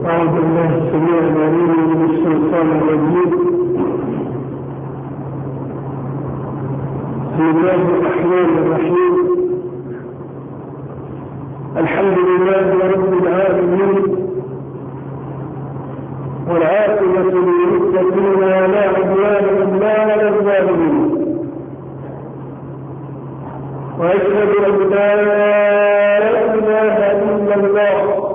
أعوذ بالله السميع العليم من الشيطان الرجيم. بسم الله الرحمن الرحيم. الحمد لله رب العالمين، والعاقبة للمتقين ولا عدوان إلا على الظالمين، وأشهد أن لا إله إلا الله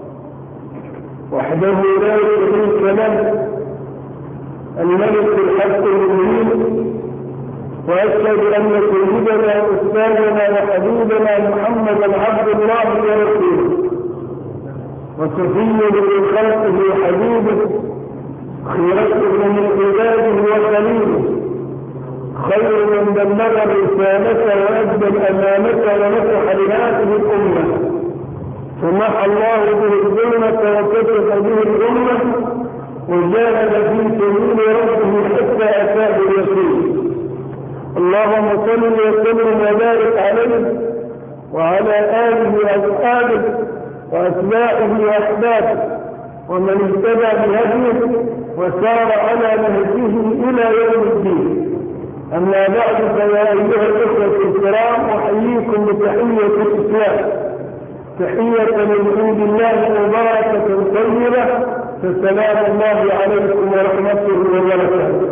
وحده لا شريك له الملك الحق المبين، وأشهد أن سيدنا وأستاذنا وحبيبنا محمدا عبد الله ورسوله وصفيه من خلقه وحبيبه، خيرته من عباده وخليله، خير من بلغ الرسالة وأدى الأمانة ونصح لهذه الأمة، سمح الله به الظلمة وكشف به الأمة، وجاهد في سبيل ربه حتى أتاه اليقين. اللهم صل وسلم وبارك عليه وعلى آله وأصحابه وأتباعه وأحبابه ومن اهتدى بهديه وسار على نهجه إلى يوم الدين. أما بعد، فيا أيها الأخوة الكرام، أحييكم بتحية الإسلام، تحية من عند الله مباركة طيبة، فسلام الله عليكم ورحمته وبركاته.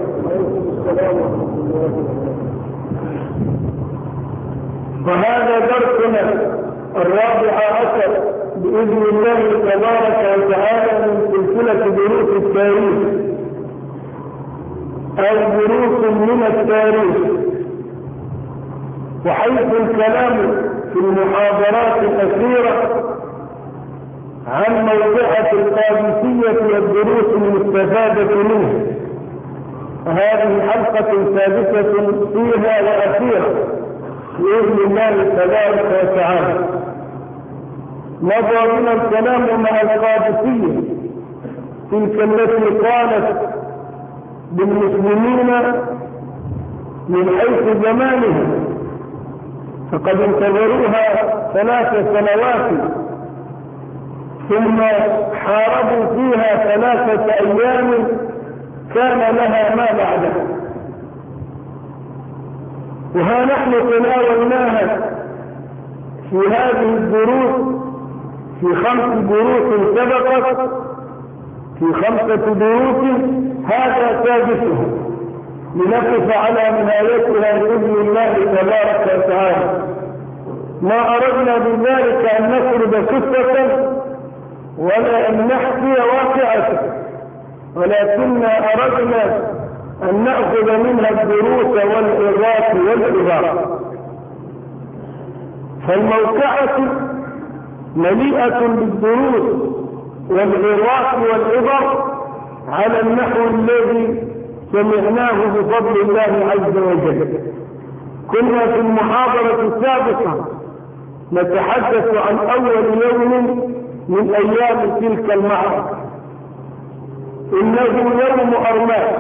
وهذا درسنا الرابع عشر بإذن الله تبارك وتعالى من سلسلة دروس التاريخ أو دروس من التاريخ، وحيث الكلام في المحاضرات الأخيرة عن موقعة القادسية والدروس المستفادة منه، هذه حلقة سادسة فيها وأخيرة بإذن الله تبارك وتعالى. مضى بنا الكلام مع القادسية تلك التي قالت بالمسلمين من حيث زمانهم، فقد انتظروها 3 سنوات ثم حاربوا فيها 3 أيام كان لها ما بعدها، وها نحن تناولناها في هذه الدروس في 5 دروس سبقت، في 5 دروس هذا سادسها، لنقف على نهايتها بإذن الله تبارك وتعالى. ما أردنا بذلك أن نفرد قصة ولا أن نحكي واقعة، ولكننا أردنا أن نأخذ منها الدروس والعظات والعبر. فالموقعة مليئة بالدروس والعظات والعبر على النحو الذي سمعناه بفضل الله عز وجل. كنا في المحاضرة السابقة نتحدث عن أول يوم من أيام تلك المعركة، إنه يوم أرماس،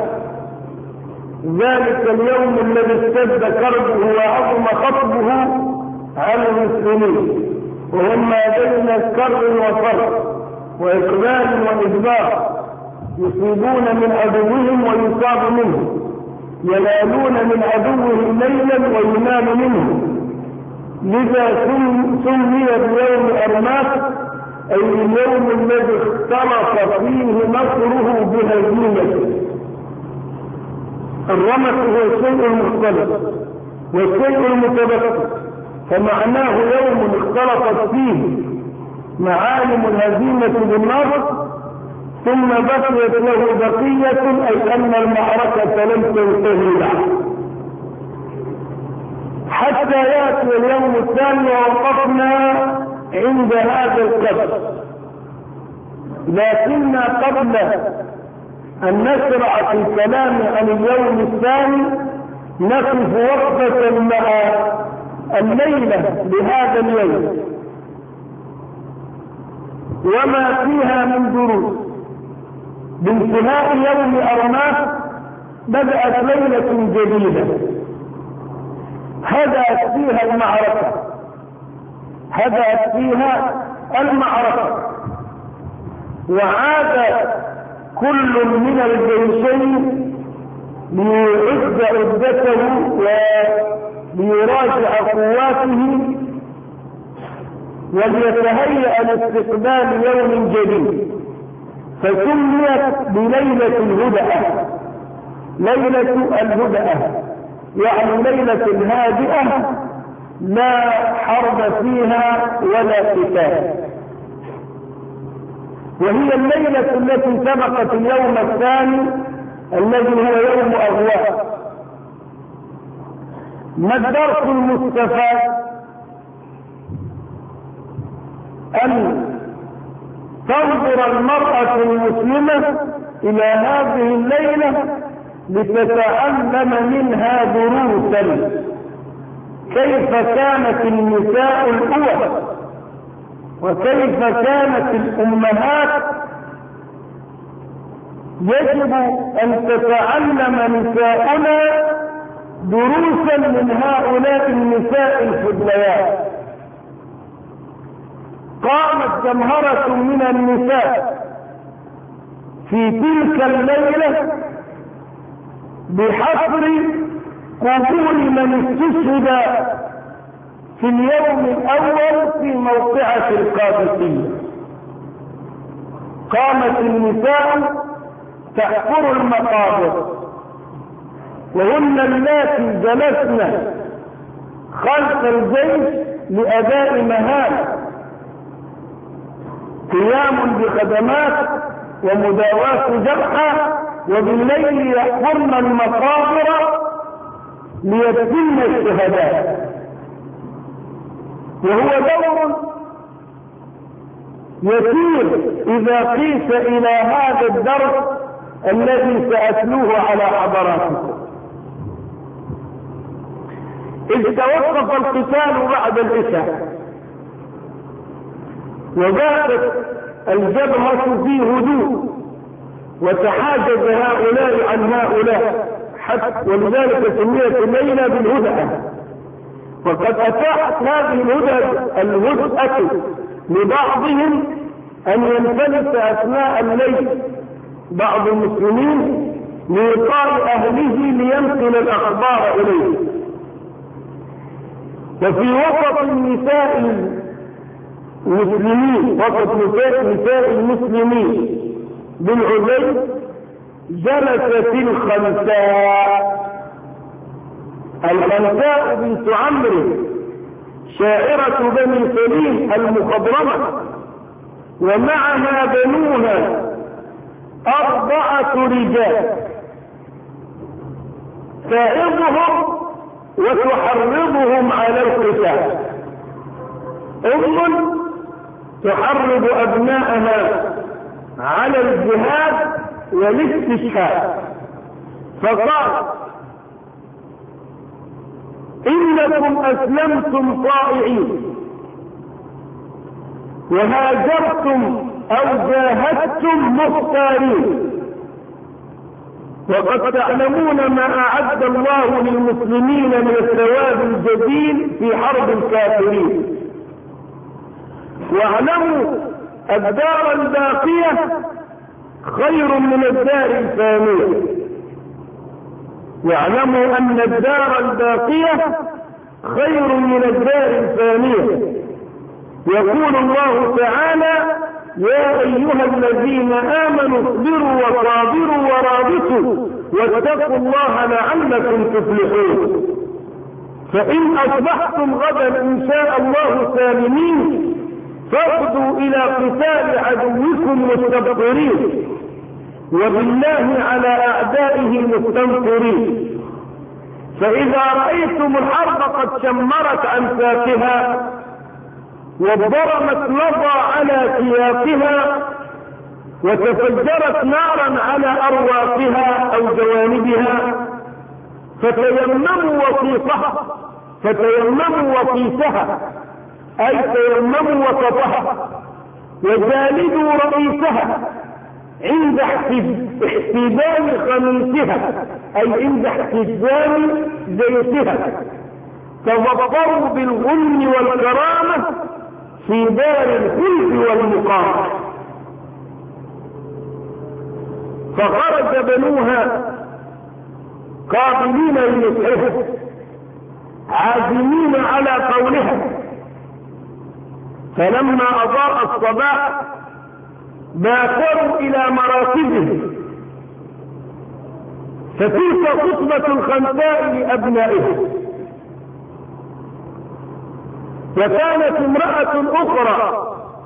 ذلك اليوم الذي اشتد كربه وعظم خطبه على المسلمين، وهم ما بين كر وفر وإقبال وإدبار، يصيبون من عدوهم ويصاب منهم، ينالون من عدوهم ليلا وينال منهم. لذا سمي بيوم أرماس، أي اليوم الذي اختلط فيه نصره بهزيمته. الرمس هو الشيء المختلط والشيء المتبقي، فمعناه يوم اختلطت فيه معالم الهزيمة بالنصر ثم بقيت له بقية، أي أن المعركة لم تنتهي بعد حتى يأتي اليوم الثاني، ووقفنا عند هذا القدر. لكننا قبل أن نشرع في الكلام عن اليوم الثاني نقف وقفة مع الليلة لهذا اليوم وما فيها من دروس. بانتهاء يوم أرماس بدأت ليلة جديدة هدأت فيها المعركة، وعاد كل من الجيشين ليعد عدته وليراجع قواته وليتهيأ لاستقبال يوم جديد، فسميت بليلة الهدأة. ليلة الهدأة يعني ليلة هادئة لا حرب فيها ولا قتال، وهي الليلة التي سبقت اليوم الثاني الذي هو يوم أغواء. ما الدرس المستفاد؟ أن تنظر المرأة المسلمة إلى هذه الليلة لتتعلم منها دروسا، كيف كانت النساء الأول وكيف كانت الأمهات. يجب أن تتعلم نساؤنا دروسا من هؤلاء النساء الفضليات. قامت جمهرة من النساء في تلك الليلة بحفر قبور من استشهد في اليوم الأول في موقعة القادسية. قامت النساء تحفر المقابر، وهن اللاتي جلسن خلف الجيش لأداء مهام، قيام بخدمات ومداواة جرحى، وبالليل يحفرن المقابر ليتم الشهداء. وهو دور يسير إذا قيس إلى هذا الدرس الذي سأتلوه على حضراتكم. إذ توقف القتال بعد العشاء وجاءت الجبهة في هدوء، وتحاجز هؤلاء عن هؤلاء، حتى ولذلك سميت الليلة بالهدأة. وقد أتاحت هذه الهدأة لبعضهم أن ينفلت أثناء الليل بعض المسلمين لإيقاظ أهله لينقل الأخبار إليه. وفي وسط النساء المسلمين، وسط نساء المسلمين بالعزيز، جلست الخنساء بنت عمرو شاعرة بني سليم المخضرمة، ومعها بنوها 4 رجال تعظهم وتحرضهم على القتال. تحرض أبناءها على الجهاد والاستشهاد، فقال: إنكم أسلمتم طائعين وهاجرتم أو جاهدتم مختارين، وقد تعلمون ما أعد الله للمسلمين من الثواب الجزيل في حرب الكافرين. واعلموا الدار الباقية خير من الدار الفانية. واعلموا أن الدار الباقية خير من الدار الفانية. يقول الله تعالى: يا أيها الذين آمنوا اصبروا وصابروا ورابطوا واتقوا الله لعلكم تفلحون. فإن أصبحتم غدا إن شاء الله سالمين فاغدوا إلى قتال عدوكم مستبصرين، وبالله على أعدائه مستنصرين. فإذا رأيتم الحرب قد شمرت عن ساقها وضرمت لظى على سياقها وتفجرت نارا على أرواقها أو جوانبها، فتيمموا وقيسها أي تيمموا وسطها، وجالدوا رئيسها عند احتدام خميسها أي عند احتدام زيتها، تظفروا بالغنم والكرامة في دار الخلد والمقامة. فخرج بنوها قابلين لنصحها عازمين على قولها. فلما أضاء الصباح باكروا إلى مراكزهم، فتلك خطبة الخنساء لأبنائهم. وكانت امرأة أخرى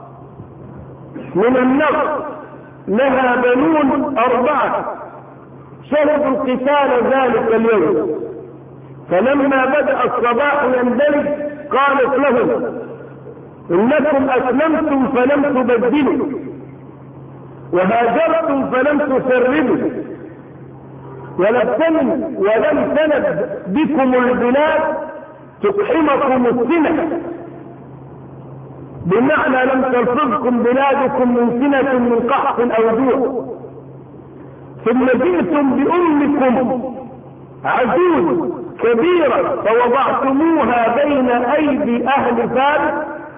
من النصر لها بنون 4 شهدوا القتال ذلك اليوم، فلما بدأ الصباح يندلج قالت لهم: إنكم أسلمتم فلم تبدلوا، وهاجرتم فلم تسردوا، ولم تند بكم البلاد تقحمكم السنة، بمعنى لم تلفظكم بلادكم من سنة من قحط أو جوع، ثم جئتم بأمكم عجوز كبيرة فوضعتموها بين أيدي أهل فارس،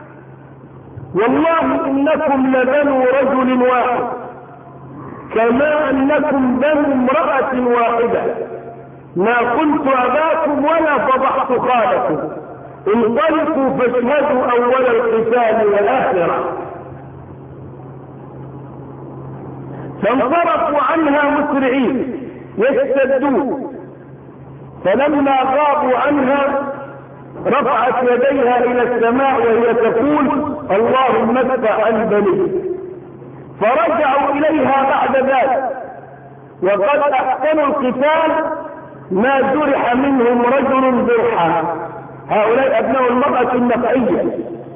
والله إنكم لبنو رجل واحد كما أنكم بنو امرأة واحدة، ما كنت أباكم ولا فضحت خالكم، انطلقوا فاشهدوا أول القتال والآخرة. فانصرفوا عنها مسرعين يشتدون، فلما غابوا عنها رفعت يديها إلى السماء وهي تقول: اللهم ادفع عن بني. فرجعوا إليها بعد ذلك وقد أحسنوا القتال، ما جرح منهم رجل جرحا. هؤلاء أبناء المرأة النخعية.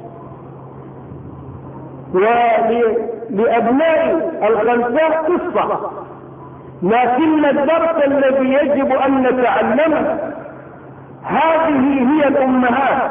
ولأبناء الخنساء قصة، لكن الدرس الذي يجب أن نتعلمه هذه هي الأمهات،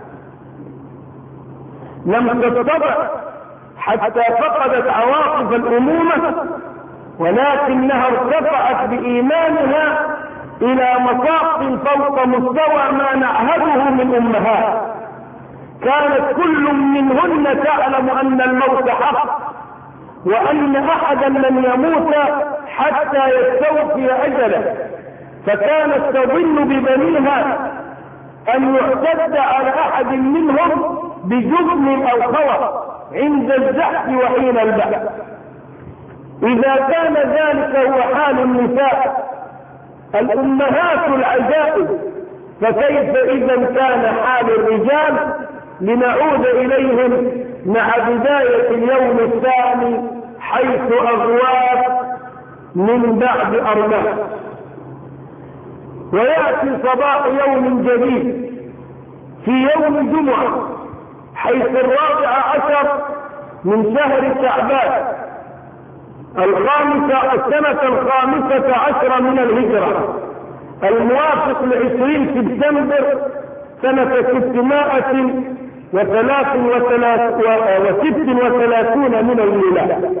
لم تستطع حتى فقدت عواطف الأمومة، ولكنها ارتفعت بإيمانها إلى مصاف فوق مستوى ما نعهده من أمهات. كانت كل منهن تعلم أن الموت حق، وأن أحدا لن يموت حتى يستوفي أجله، فكانت تظن ببنيها أن يعتد على أحد منهم بجبن أو خوف عند الزحف وحين البحث. إذا كان ذلك هو حال النساء الأمهات العجائب، فكيف إذا كان حال الرجال؟ لنعود إليهم مع بداية اليوم الثاني، حيث أغوات من بعد أرماح. ويأتي صباح يوم جديد في يوم الجمعة، حيث 14 من شهر شعبان السنة 15 من الهجرة، الموافق ل20 سبتمبر سنة 636 من الميلاد.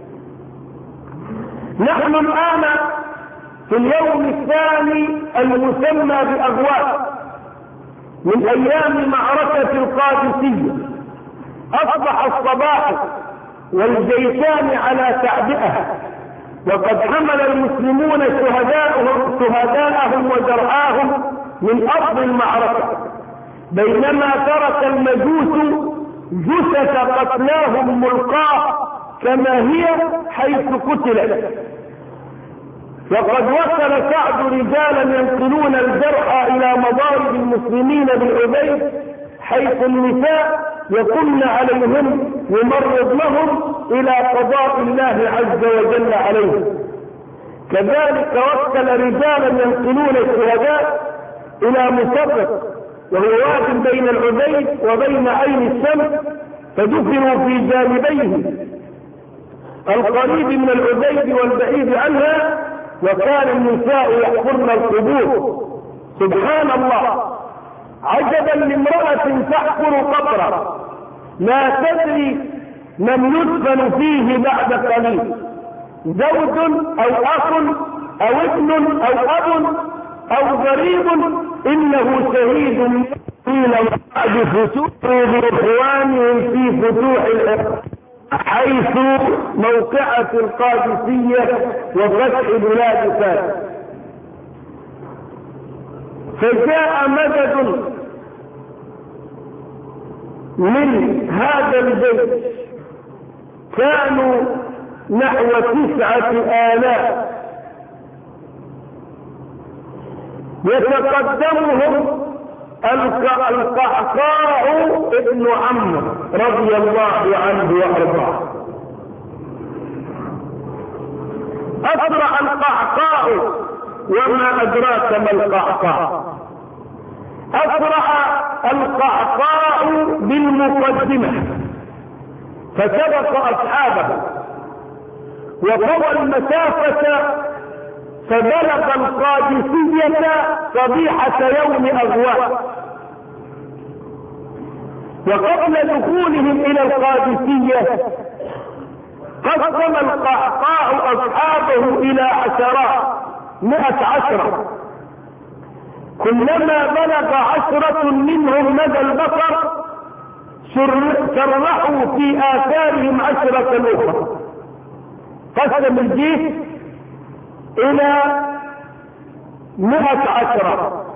نحن الآن في اليوم الثاني المسمى بأغوات من أيام معركة القادسية. أصبح الصباح والجيشان على تعبئة، وقد حمل المسلمون شهداءهم وجرحاهم من أرض المعركة، بينما ترك المجوس جثث قتلاهم ملقاة كما هي حيث قتلت. وقد وصل سعد رجالا ينقلون الجرحى إلى مضارب المسلمين بالعبيد، حيث النساء يقمن عليهم يمرض لهم إلى قضاء الله عز وجل عليهم. كذلك وكل رجالا ينقلون الشهداء إلى مصرف، وهو واد بين العبيد وبين عين الشمس، فدفنوا في جانبيه القريب من العبيد والبعيد عنها، وكان النساء يحفرن القبور. سبحان الله، عجبا لامرأة تحفر قبرا لا تدري من يدفن فيه بعد قليل، زوج أو أخ أو ابن أو أب أو غريب، إنه شهيد قيل بعد فتوح بإخوانهم في فتوح الإخوان حيث موقعة القادسية وفتح بلاد فارس. فجاء مدد من هذا البيت، كانوا نحو 9,000 يتقدمهم القعقاع ابن عمرو رضي الله عنه وارضاه. اسرع القعقاع، وما ادراك ما القعقاع. اسرع القعقاع بالمقدمه فسبق اصحابه وطوى المسافه فبلغ القادسية صبيحة يوم أغواء. وقبل دخولهم إلى القادسية قسم القعقاع أصحابه إلى عشرات، 110. كلما بلغ 10 منهم مدى البصر شرحوا في آثارهم 10 أخرى. قسم الجيش إلى 110،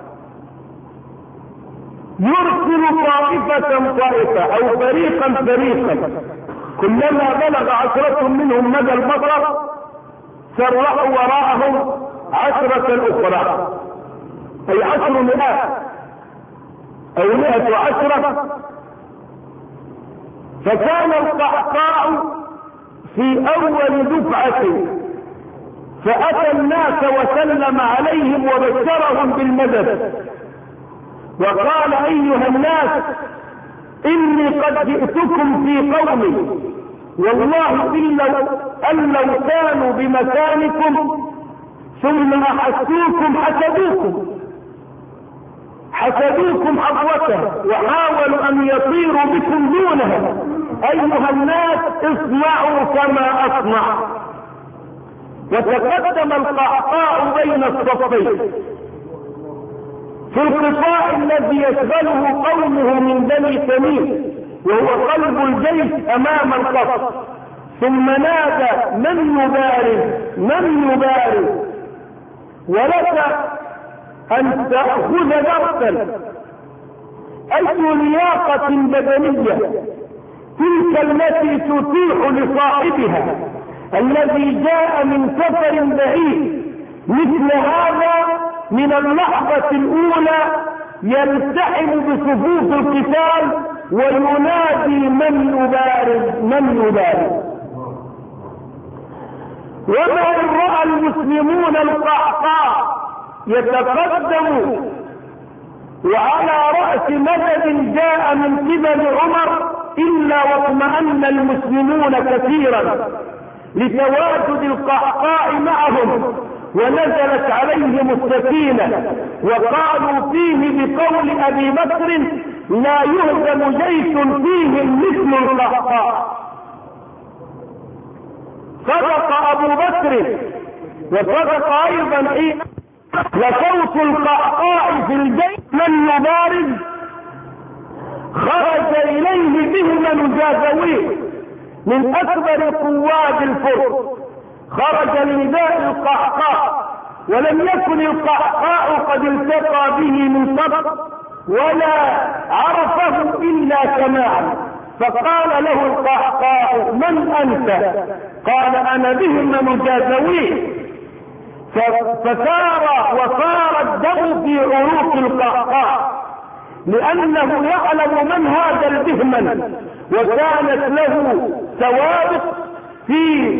يرسل طائفة أو فريقا. كلما بلغ 10 منهم مدى البصر سرعوا وراءهم 10 أخرى، أي 10 مئات أو 110. فكان القعقاع في أول دفعة فأتى الناس وسلم عليهم وبشرهم بالمدد وقال: أيها الناس، إني قد جئتكم في قومي، والله أن لو كانوا بمكانكم ثم أحسوكم حسدوكم حظوته وحاولوا أن يطيروا بكم دونها. أيها الناس، اصنعوا كما أصنع. وتقدم القعقاع بين الصفين في القطاع الذي يشغله قومه من بني تميم، وهو قلب الجيش امام القصر. ثم نادى: من يبارز ولك ان تأخذ درسا. اي لياقة بدنية تلك التي تتيح لصاحبها الذي جاء من سفر بعيد مثل هذا من اللحظة الأولى يلتحم بصفوف القتال وينادي: من يبارز. وما إن رأى المسلمون القعقاع يتقدم وعلى رأس مدد جاء من قبل عمر إلا واطمأن المسلمون كثيرا لتواجد القعقاع معهم، ونزلت عليهم السكينة وقالوا فيه بقول أبي بكر: لا يهزم جيش فيهم مثل القعقاع. صدق أبو بكر وصدق أيضا حين لصوت القعقاع في الجيش من يبارز. خرج إليه بهم جازويه من أكبر قواد الفرس، خرج لنداء القعقاع، ولم يكن القعقاع قد التقى به من سبق ولا عرفه إلا سماعا. فقال له القعقاع: من أنت؟ قال: أنا بهم جازويه. وصار الدم في عروق القعقاع لأنه يعلم من هذا البهمن، وكانت له سوابق في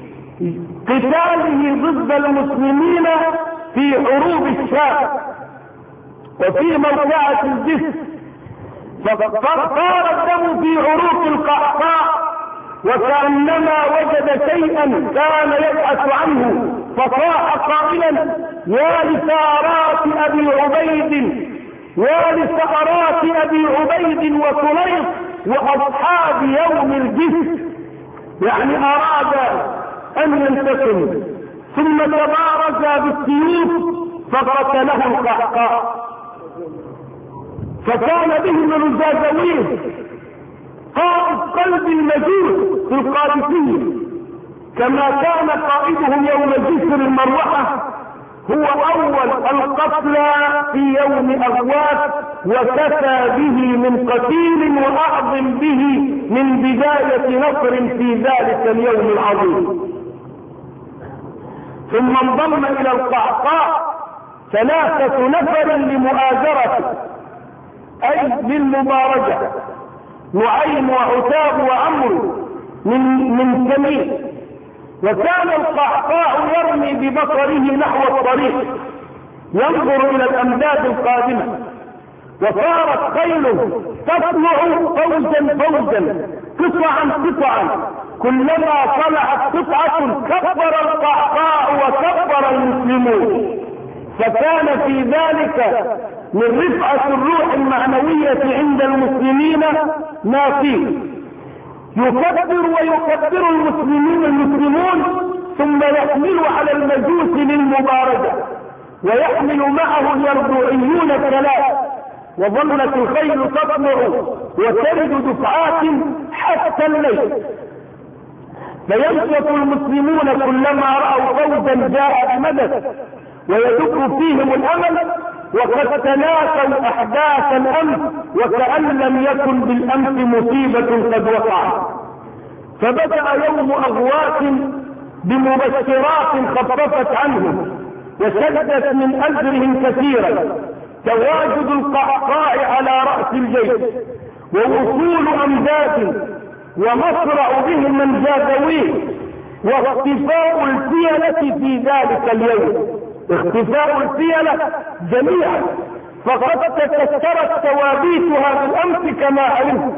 قتاله ضد المسلمين في حروب الشام وفي موقعة الجسر. فصار الدم في عروق القعقاع وكأنما وجد شيئا كان يبحث عنه، فصاح قائلا: يا لثارات أبي عبيد وسليط وأصحاب يوم الجسر. يعني أراد أن ينتقم، ثم تبارز بالسيوف فقتله القعقاع. فكان بهم الجازويه، قائد قلب المجوس في القادسية، كما كان قائدهم يوم جسر المروحة هو أول القتلى في يوم أغواث، وكفى به من قتيل وأعظم به من بداية نصر في ذلك اليوم العظيم. ثم انضم إلى القعقاع 3 نفر لمؤازرته أي للمبارزة، نعيم وعتاب وعمرو من تميم. وكان القعقاع يرمي ببصره نحو الطريق ينظر إلى الأمداد القادمة، وصارت خيله تطلع فوجا فوجا قطعا، كلما طلعت قطعة كبر القعقاع وكبر المسلمون. فكان في ذلك من رفعة الروح المعنوية عند المسلمين ما فيه. يكبر ويكبر المسلمون ثم يحمل على المجوس للمبارزة، ويحمل معه اليربوعيون 3، وظلت الخيل تطلع وترد دفعات حتى الليل. فينشط المسلمون كلما رأوا فوجا جاء بمدد ويدق فيهم الأمل، وقد تناسوا أحداث الأمس وكأن لم يكن بالأمس مصيبة قد وقعت. فبدأ يوم أغواث بمبشرات خففت عنهم وشدت من أجرهم كثيرا، تواجد القعقاع على رأس الجيش، ووصول أمداد، ومصرع بهم من جاذويه، واختفاء الفيلة في ذلك اليوم، اختفاء الفيلة جميعا، فقد تكسرت توابيتها بالأمس كما علمت،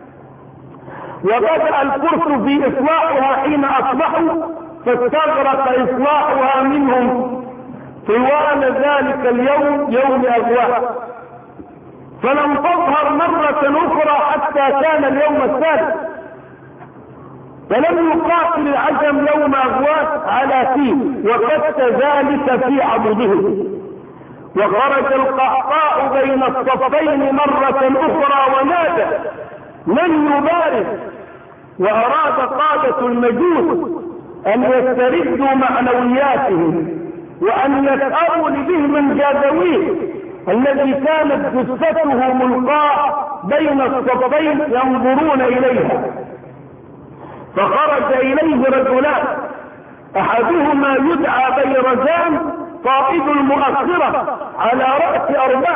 وبدأ الفرس في إصلاحها حين أصبحوا، فاستغرق إصلاحها منهم طوال ذلك اليوم يوم أغواث، فلم تظهر مرة أخرى حتى كان اليوم الثالث. فلم يقاتل العجم يوم أغواث على فيل، وقد ذلك في عضده. وخرج القعقاع بين الصفين مرة أخرى ونادى من يبارز، وأراد قادة المجوس أن يستردوا معنوياتهم وأن يسأروا لبهم من جاذويه الذي كانت جثته ملقاة بين الصفين ينظرون إليها. فخرج إليه رجلان، أحدهما يدعى بيرزان قائد المؤخرة على رأس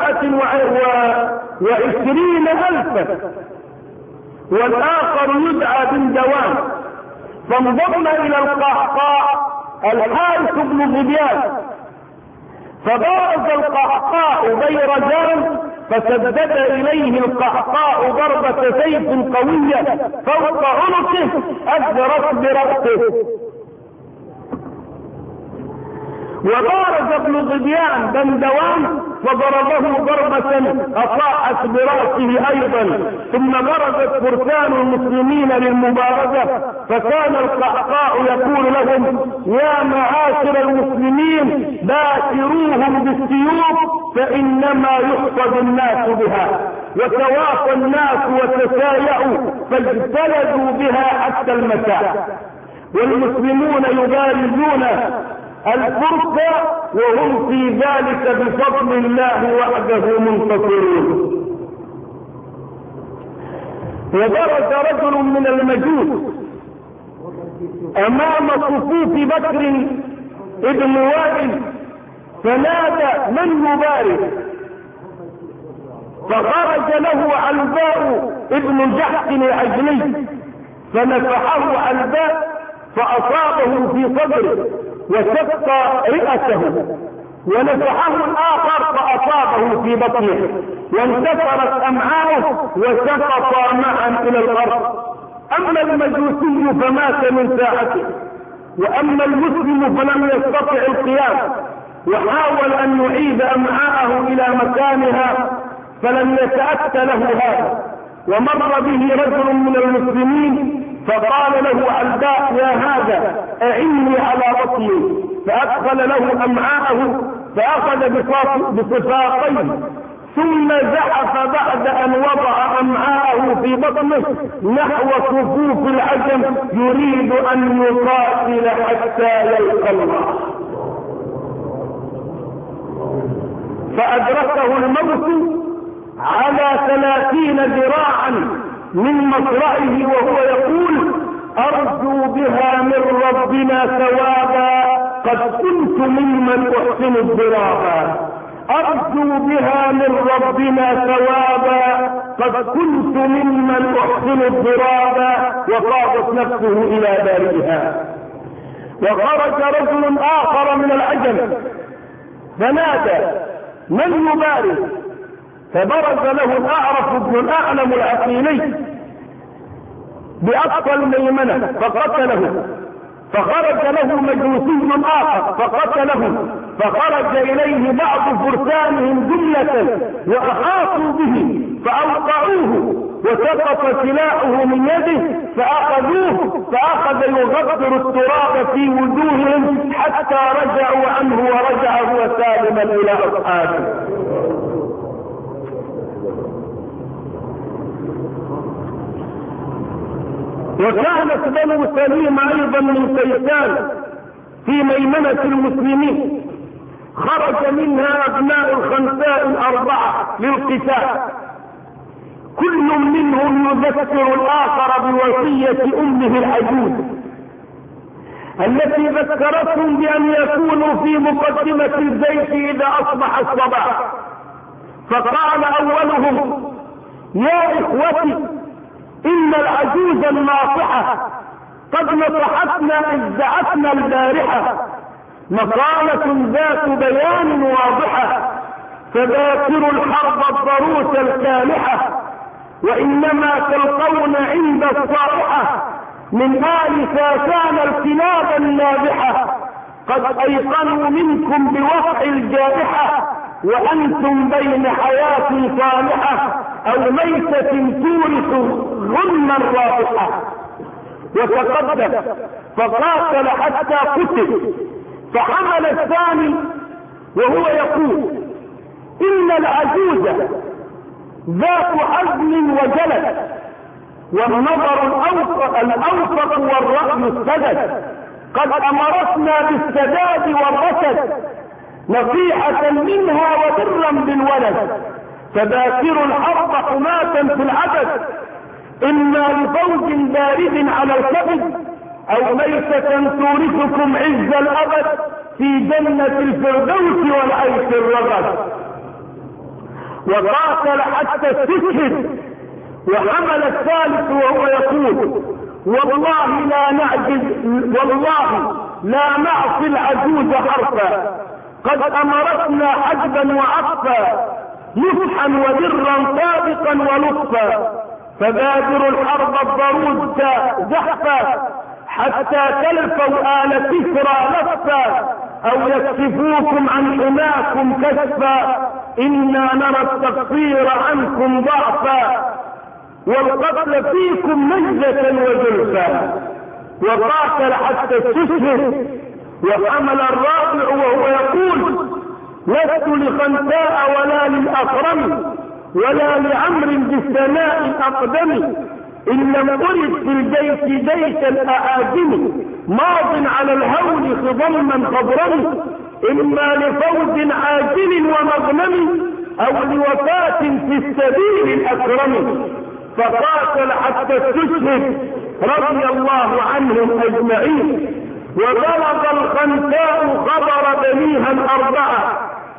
24,000، والآخر يدعى بندوان. فانضم إلى القعقاع الحارث بن ظبيان، فبارز القعقاع بيرزان، فسدد إليه القعقاع ضربة سيف قوية فوق عنقه أجرت برأسه. وبارز ابن ظبيان بندوان فضربه ضربة أصاحت برأسه أيضا، ثم برزت فرسان المسلمين للمبارزة، فكان القعقاع يقول لهم يا معاشر المسلمين باشروهم بالسيوف فإنما يحفظ الناس بها. وتواصى الناس وتسايعوا فاجتلدوا بها حتى المساء، والمسلمون يبارزون الفرس وهم في ذلك بفضل الله وحده منتصرون. وبرز رجل من المجوس امام صفوف بكر ابن وائل فنادى من يبارز، فخرج له علباء ابن جحش العجلي فنفحه علباء فأصابه في صدره وشق رئته، ونفحه الآخر فأصابه في بطنه وانكسرت أمعاؤه وسقط معا إلى الأرض. أما المجوسي فمات من ساعته، وأما المسلم فلم يستطع القيام، وحاول أن يعيد أمعاءه إلى مكانها فلم يتأتى له هذا. ومر به رجل من المسلمين فقال له علباء يا هذا أعني على بطني، فأدخل له أمعاءه فأخذ بصفاقيه ثم زحف بعد ان وضع امعاءه في بطنه نحو صفوف العجم يريد ان يقاتل حتى يلقى الله. فادركه الموت على 30 ذراعا من مصرعه وهو يقول: ارجو بها من ربنا ثوابا قد كنت ممن احسن الضرابا. ارجو بها من ربنا ثوابا قد كنت ممن احسن الضرابا. وقاضت نفسه الى بارئها. وخرج رجل اخر من العجم فنادى: من يبارز؟ فبرز له الاعرف بن الاعلم العقيلي باقصى الميمنه فقتله. فخرج له مجوسي اخر فقتله. فخرج اليه بعض فرسانهم جمله واحاطوا به فاوقعوه وسقط سلاحه من يده فاخذوه فاخذ يغبر التراب في وجوههم حتى رجعوا عنه ورجع هو سالما الى اصحابه. وكانت بنو سليم ايضا من كيسان في ميمنة المسلمين، خرج منها ابناء الخنساء الاربعة للقتال، كل منهم يذكر الاخر بوصية امه العجوز التي ذكرتهم بان يكونوا في مقدمة الجيش اذا اصبح الصباح. فقال اولهم: يا اخوتي، ان العجوز الناصحة قد نصحتنا اذ دعتنا البارحة مقالة ذات بيان واضحة، فذاكروا الحرب الضروس الكالحة، وانما تلقون عند الصائحة من آل ساسان الكلاب النابحة، قد ايقنوا منكم بوقع الجائحة، وانتم بين حياة صالحة او ميتة تورث غنما رائحة. وتقدم فقاتل حتى قتل. فحمل الثاني وهو يقول: ان العجوز ذات حزم وجلد، والنظر الاوسط والرأي السدد، قد امرتنا بالسداد والرشد، نصيحة منها وبرا بالولد، فذاكروا الحرب حماة في العدد، اما لفوج بارد على الكبد او ميتة تورثكم عز الابد في جنة الفردوس والعيش الرغد. وقاتل حتى استشهد. وحمل الثالث وهو يقول: والله لا نعصي العجوز حرفا، قد امرتنا حجبا وعطفا، نصحا وبرا صادقا ولطفا، فبادروا الحرب الضروس زحفا، حتى تلفوا آل كسرى لفا، او يكشفوكم عن حماكم كشفا، انا نرى التقصير عنكم ضعفا، والقتل فيكم نجدة وزلفا. وقاتل حتى استشهد. وحمل الرابع وهو يقول: لست لخنساء ولا للأخرم ولا لعمر بالسماء أقدم، إن لم أرد في الجيش جيش الأعاجم، ماض على الهول خضما خضرم، إما لفوز عاجل ومغنم أو لوفاة في السبيل الأكرم. فقاتل حتى استشهد رضي الله عنهم أجمعين. وبلغ الخنساء خبر بنيها الأربعة،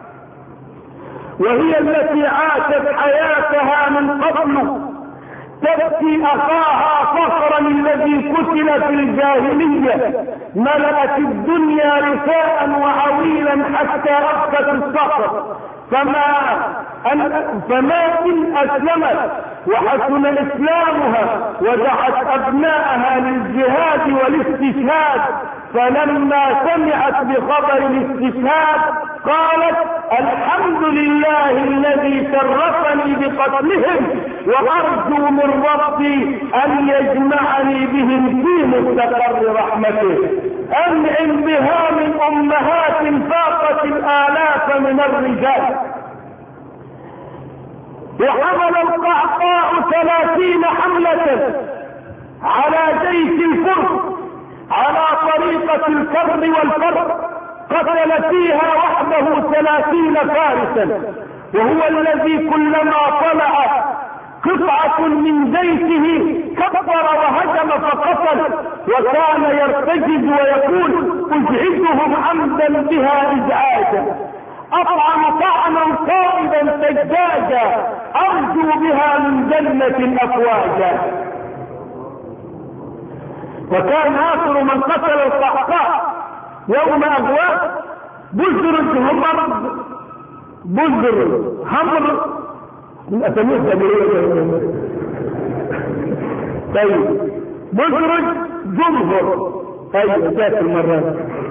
وهي التي عاشت حياتها من قبل تبكي أخاها فخرا الذي قتل في الجاهلية، ملأت الدنيا رثاء وعويلا حتى أبكت الصخر، فما إن أسلمت وحسن إسلامها ودعت أبناءها للجهاد والاستشهاد، فلما سمعت بخبر الاستشهاد قالت: الحمد لله الذي شرفني بقتلهم، وأرجو من ربي أن يجمعني بهم في مستقر رحمته، أنعم بها من أمهات فاقت الآلاف من الرجال. وحمل القعقاع 30 حملة على جيش الفرس على طريقة الكر والفر، قتل فيها وحده 30 فارسا، وهو الذي كلما طلع قطعة من جيشه كبر وهجم فقتل، وكان يرتجز ويقول اجعدهم عمدا بها ازعاجا، اطعم طعما صائدا سجاجا، ارجو بها من جنة افواجا. وكان اخر من قتل القعقاع يوم اغواء بزرج همر من اساميه جمهوريه. طيب بزرج جمهر، طيب ذات المرات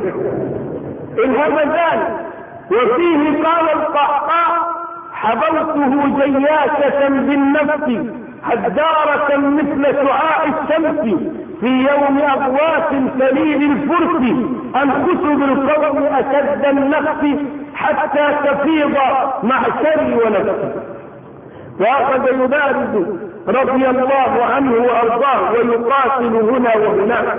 الهمدان. وفيه قال القعقاع حبوته جياشة بالنفس حدارة مثل شعاع الشمس، في يوم أغواث سليل الفرس أنقص بالقوم أشد النفس، حتى تفيض معشري ونفسي. وأخذ يبارز رضي الله عنه وأرضاه ويقاتل هنا وهناك.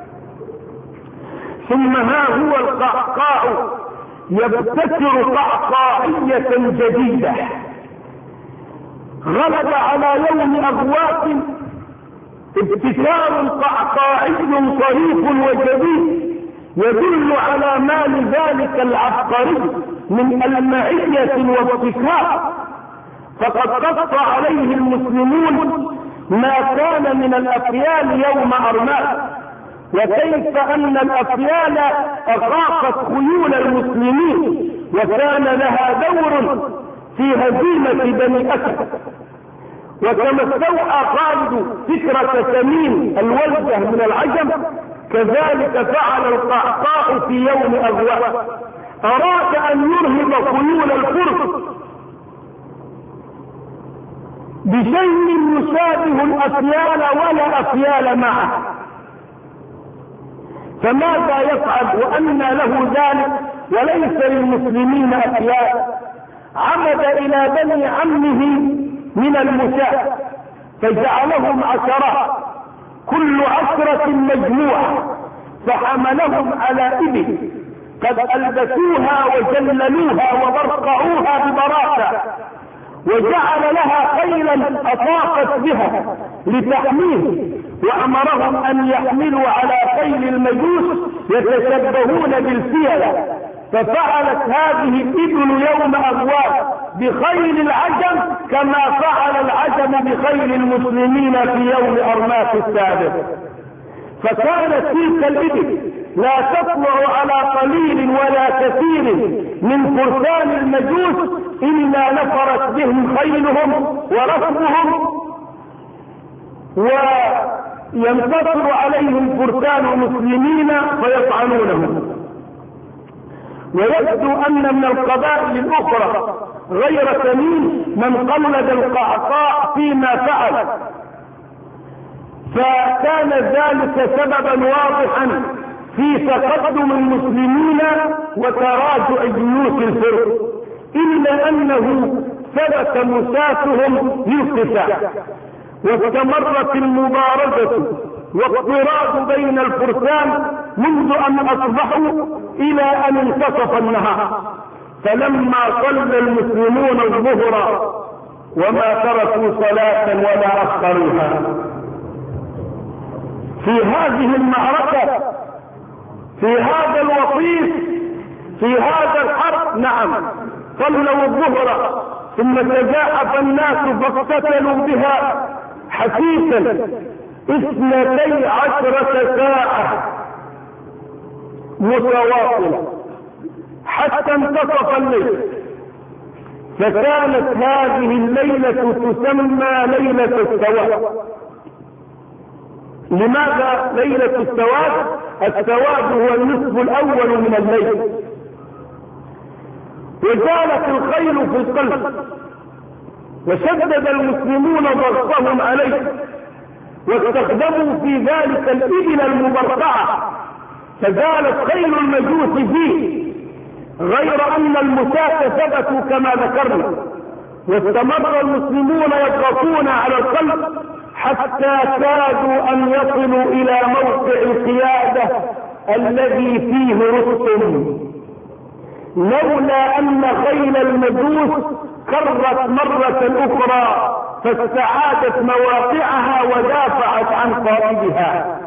ثم ها هو القعقاع يبتكر قعقاعية جديدة، غلب على يوم أغواث ابتكار قعقاعي طريف وجديد يدل على ما لذلك العبقري من ألمعية وابتكار. فقد قص عليه المسلمون ما كان من الأفيال يوم أرماس، وكيف أن الأفيال أخافت خيول المسلمين وكان لها دور في هزيمة بني أسد. وكما استوعى خالد فكرة تميم الولدة من العجم، كذلك فعل القعقاع في يوم أغواء، أراد أن يرهب خيول الفرس بشيء يشابه الأفيال ولا أفيال معه. فماذا يفعل وأن له ذلك وليس للمسلمين أفيال؟ عمد إلى بني عمه من المشاة فجعلهم عشرات، كل 10 مجموعة، فحملهم على إبل قد ألبسوها وجللوها وبرقعوها ببراكة، وجعل لها خيلا أطاقت بها لتحميه، وأمرهم أن يحملوا على خيل المجوس يتشبهون بالفيلة. ففعلت هذه الإبل يوم أغواء بخيل العجم كما فعل العجم بخيل المسلمين في يوم أرماس السابق. فكانت تلك الإبل لا تطلع على قليل ولا كثير من فرسان المجوس إلا نفرت بهم خيلهم وركبهم، وينتصر عليهم فرسان المسلمين فيطعنونهم. ويبدو أن من القبائل الأخرى غير تميم من قلد القعقاع فيما فعل، فكان ذلك سببا واضحا في تقدم المسلمين وتراجع جيوش الفرس، إلا أنه ثبت مسافهم للقتال، واستمرت المبارزة واضطراد بين الفرسان منذ أن أصبحوا إلى أن انتصف النهار. فلما صلى المسلمون الظهر وما تركوا صلاة ولا أخروها. في هذه المعركة، في هذا الوطيس، في هذا الحرب، نعم، صلوا الظهر ثم تزاحف الناس فاقتتلوا بها حثيثا 12 ساعة متواصلة حتى انتصف الليل. فكانت هذه الليلة تسمى ليلة السواد. لماذا ليلة السواد؟ السواد هو النصف الأول من الليل. وجالت الخيل في القلب، وشدد المسلمون ضغطهم عليه، واستخدموا في ذلك الإبل المبرقعة، فزالت خيل المجوس فيه، غير أن المشاة ثبتوا كما ذكرنا، واستمر المسلمون يضغطون على القلب حتى كادوا أن يصلوا إلى موقع القيادة الذي فيه رستم، لولا أن خيل المجوس كرت مرة أخرى فاستعادت مواقعها ودافعت عن قائدها.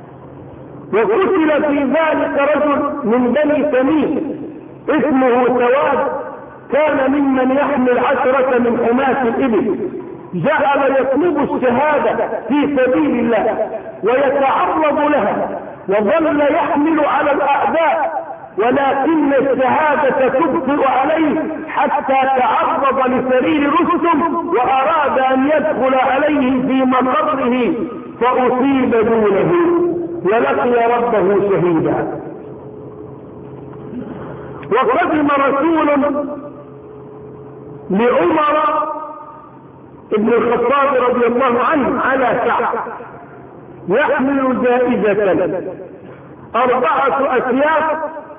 وقتل في ذلك رجل من بني تميم اسمه سواد، كان ممن يحمل 10 من حماة الإبل، جعل يطلب الشهادة في سبيل الله ويتعرض لها، وظل يحمل على الأعداء، ولكن الشهادة تبطئ عليه حتى تعرض لسرير رستم وأراد أن يدخل عليه في مقره فأصيب دونه ولقي ربه شهيدا. وقدم رسول لعمر ابن الخطاب رضي الله عنه على كعب يحمل جائزة 4 أسياف،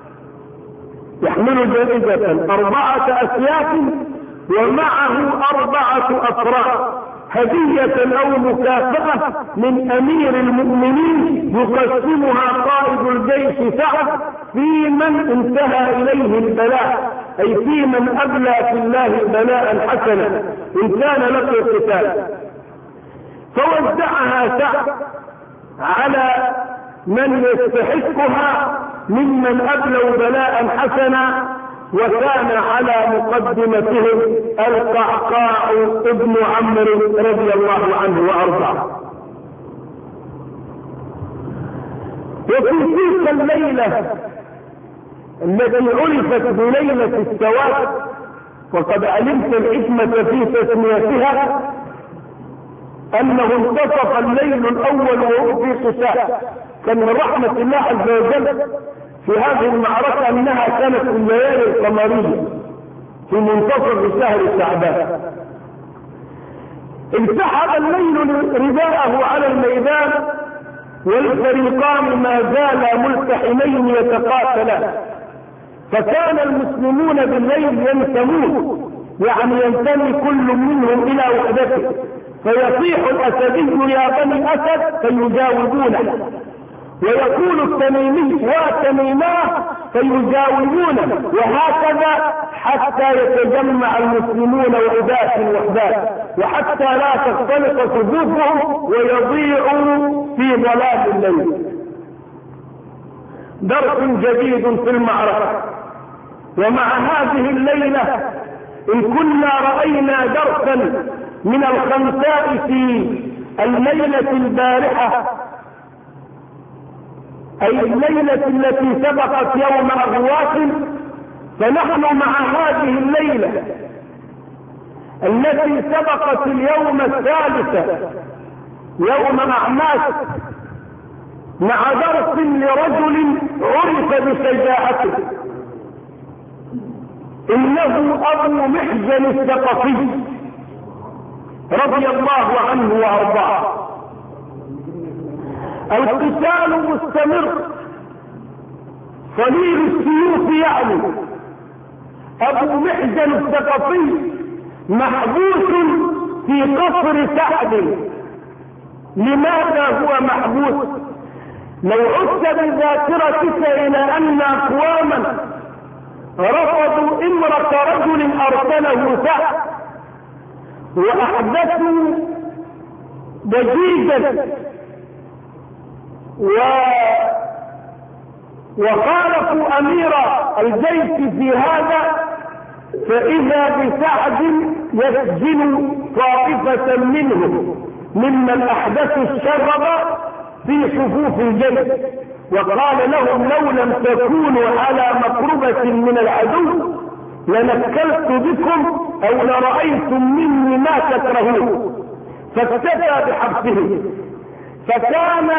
يحمل جائزة 4 أسياف ومعه 4 أفراح هدية أو مكافأة من أمير المؤمنين يقسمها قائد الجيش سعد في من انتهى إليه البلاء، أي في من أبلى في الله بلاء حسنا إن كان لقي القتال. فوزعها سعد على من يستحقها ممن أبلوا بلاء حسنا، وكان على مقدمتهم القعقاع ابن عمرو رضي الله عنه وارضاه. وفي تلك الليلة التي عرفت بليلة السواد، وقد علمت الحكمة في تسميتها، انه انتصف الليل الاول وهو في قتال. كان من رحمة الله عز وجل في هذه المعركة انها كانت في الليالي القمرية في منتصف شهر شعبان. انسحب الليل رداءه على الميدان والفريقان ما زالا ملتحمين يتقاتلان، فكان المسلمون بالليل ينتمون، يعني ينتمي كل منهم الى وحدته، فيصيح الاسدي يا بني اسد فيجاوبونه، ويقول التميمي وتميماه فيجاوبونه، وهكذا حتى يتجمع المسلمون وحدات وحتى لا تختلط صفوفهم ويضيعوا في ظلام الليل. درس جديد في المعركة. ومع هذه الليلة إن كنا رأينا درسا من الخنساء في الليلة البارحة، أي الليلة التي سبقت يوم أغواث، فنحن مع هذه الليلة التي سبقت اليوم الثالث يوم أعماس مع درس لرجل عرف بشجاعته، إنه أبو محجن الثقفي رضي الله عنه وأرضاه. القتال مستمر، صليل السيوف يعلو، أبو محجن الثقفي محبوس في قصر سعد. لماذا هو محبوس؟ لو عدت بذاكرتك إلى أن أقواما رفضوا امرة رجل أرسله سعد وأحدثوا ضجيجا وخالفوا أمير الجيش في هذا، فإذا بسعد يسجن طائفة منهم ممن أحدثوا الشغب في صفوف الجيش، وقال لهم لو لم تكونوا على مقربة من العدو لنكلت بكم أو لرأيتم مني ما تكرهون، فاكتفى بحبسه. فكان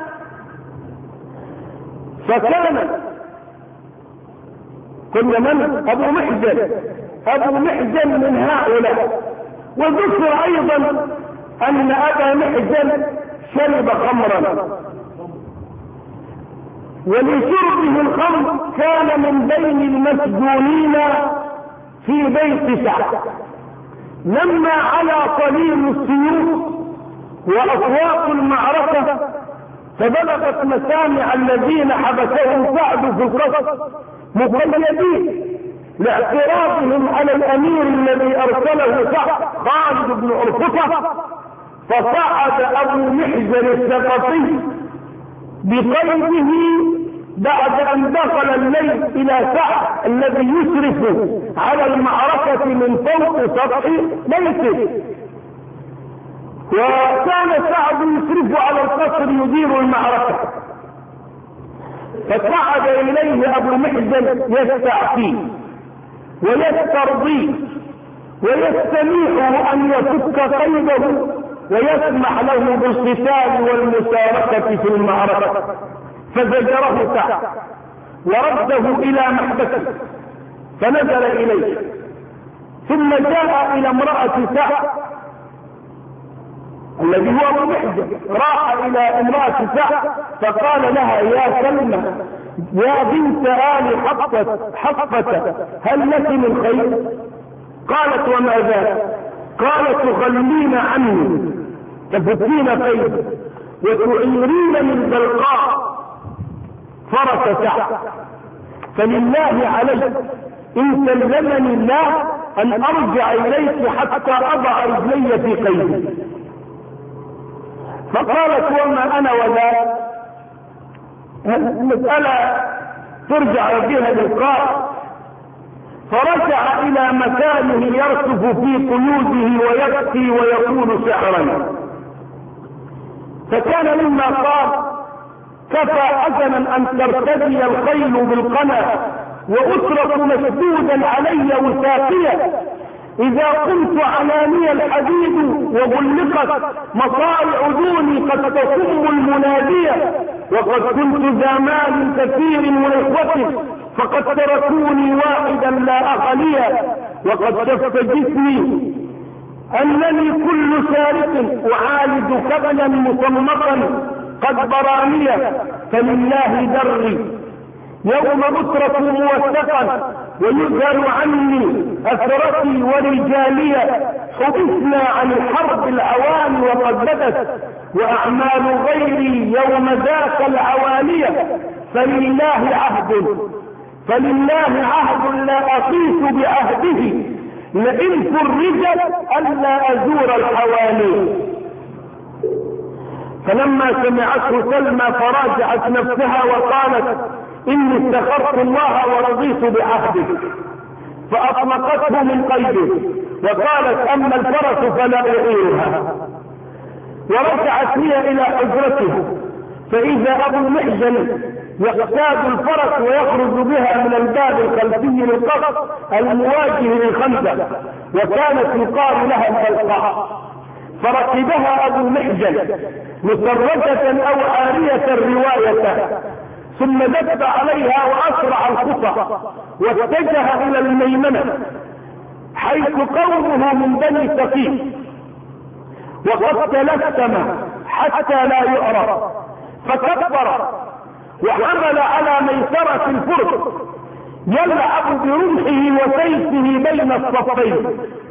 كل من أبو محجن من هؤلاء. وذكر أيضا أن أبا محجن شرب خمرا، ولشربه الخمر كان من بين المسجونين في بيت سعد، لما على طليل السيوف واصوات المعركة فبلغت مسامع الذين حبسهم سعد في القصر مقيدين لاعتراضهم على الامير الذي ارسله سعد خالد بن عرفطة، فصعد ابو محجن الثقفي بقيده بعد ان دخل الليل الى سعد الذي يشرف على المعركة من فوق سطح بيته، وكان سعد يشرف على القصر يدير المعركة، فصعد اليه ابو محجن يستعفيه ويسترضيه ويستميحه ان يفك قيده ويسمح له بالقتال والمشاركة في المعركة، فزجره سعد ورده الى محبسه فنزل اليه، ثم جاء الى امرأة سعد الذي هو ابو محجن، راح الى امرأة سعد فقال لها يا سلمى يا بنت آل حفصة هل لك من خير؟ قالت وما ذاك؟ قالت تخلين عني تفتين قيد وتعيرين من بلقاء فرس سعد، فلله عليك ان سلمني الله ان ارجع اليك حتى اضع رجلي في قيدي. فقالت وما انا وذاك، المسألة ترجع بها للقائد. فرجع الى مكانه يرصف في قيوده ويبكي ويقول شعرا، فكان مما قال كفى حسنا ان ترتدي الخيل بالقنا واترك مشدودا علي وثاقيا، اذا قمت علاني الحديد وغلقت مصارع دوني قد تصم المنادية، وقد كنت ذا مال كثير واخوة فقد تركوني واحدا لا اخ لي، وقد شف جسمي انني كل سارق اعالج كبلا مصمتا قد برانية، فلله دري يوم اترك موثقا ويظهر عني اثرتي ورجالية، حبسنا عن الحرب العوان وقد بدت واعمال غيري يوم ذاك العوالية، فلله عهد لا اقيس بعهده، لئن فرجت الا ازور الحوالي. فلما سمعته سلمى فراجعت نفسها وقالت اني استخرت الله ورضيت بعهده، فاطلقته من قيده وقالت اما الفرس فلا اعيرها. ورجعت هي الى حجرته فاذا ابو محجن يقتاد الفرس ويخرج بها من الباب الخلفي للقصر المواجه للخندق، وكانت يقال لها البلقاء، فركبها ابو محجن مسرجة او عارية رواية، ثم دب عليها واسرع الخطى واتجه الى الميمنة حيث قومه من بني ثقيف، وقد تلثم حتى لا يعرف، فكبر وحمل على ميسرة الفرس يلعب برمحه وسيفه بين الصفين،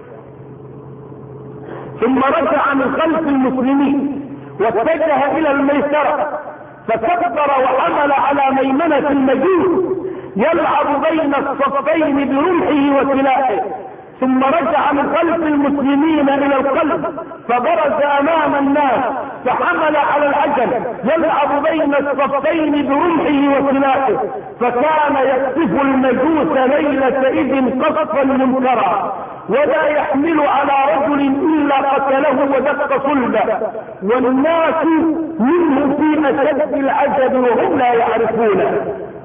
ثم رجع من خلف المسلمين واتجه الى الميسرة فكبر وحمل على ميمنة المجوس يلعب بين الصفين برمحه وسلاحه، ثم رجع من خلف المسلمين الى القلب فبرز امام الناس فحمل على العجل يلعب بين الصفين برمحه وسلاحه، فكان يقذف المجوس ليلة اذ قصفا منكرا، ولا يحمل على رجل الا قتله ودق صلبه، والناس منه في اشد العجب وهم لا يعرفونه.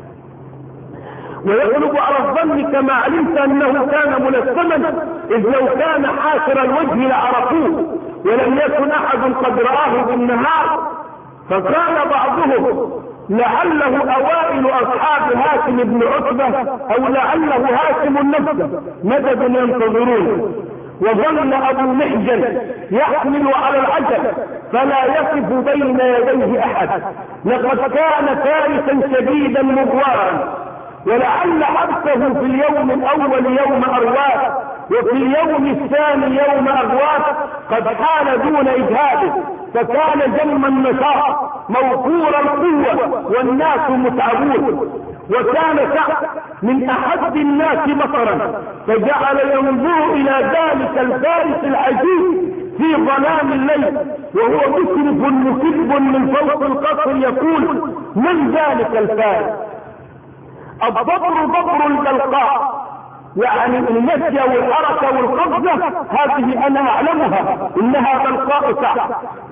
ويغلب على الظن كما علمت انه كان ملثما، اذ لو كان حاسر الوجه لعرفوه ولم يكن احد قد رآه بالنهار، فكان بعضهم لعله اوائل اصحاب هاشم بن عتبة او لعله هاشم النفس مدد ينتظرون. وظل ابو محجن يحمل على العجل فلا يقف بين يديه احد، لقد كان فارسا شديدا مغوارا، ولعل حبسه في اليوم الاول يوم ارواه وفي اليوم الثاني يوم أغواث قد حال دون إجهاده، فكان جم النشاط موفور القوة والناس متعبون. وكان سعد من أحد الناس بصرا، فجعل ينظر إلى ذلك الفارس العجيب في ظلام الليل وهو مشرف مكب من فوق القصر، يقول: من ذلك الفارس؟ الضبر ضبر البلقاء، يعني المشي والحركة والقبضة هذه أنا أعلمها، إنها بلقاء سعد،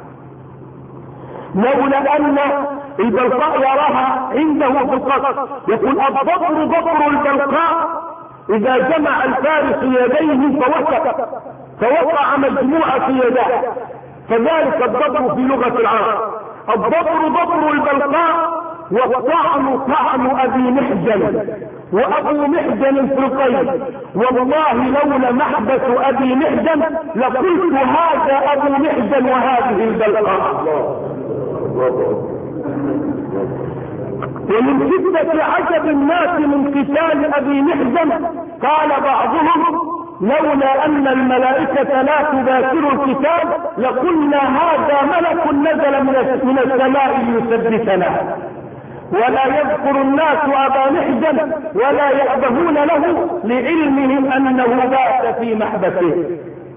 لولا أن البلقاء يراها عنده في القصر. يقول: الضبر ضبر البلقاء، إذا جمع الفارس يديه فوقع مجموعة في يداه، فذلك الضبر في لغة العرب. الضبر ضبر البلقاء، والطعن طعن أبي محجن، وأبو محجن في القيد. والله لولا محبس أبي محجن لقلت هذا أبو محجن وهذه البلقاء. ومن شدة عجب الناس من قتال أبي محجن قال بعضهم: لولا أن الملائكة لا تباشر القتال لقلنا هذا ملك نزل من السماء ليثبتنا. ولا يذكر الناس أبا محجن ولا يأبهون له لعلمهم أنه بات في محبسه.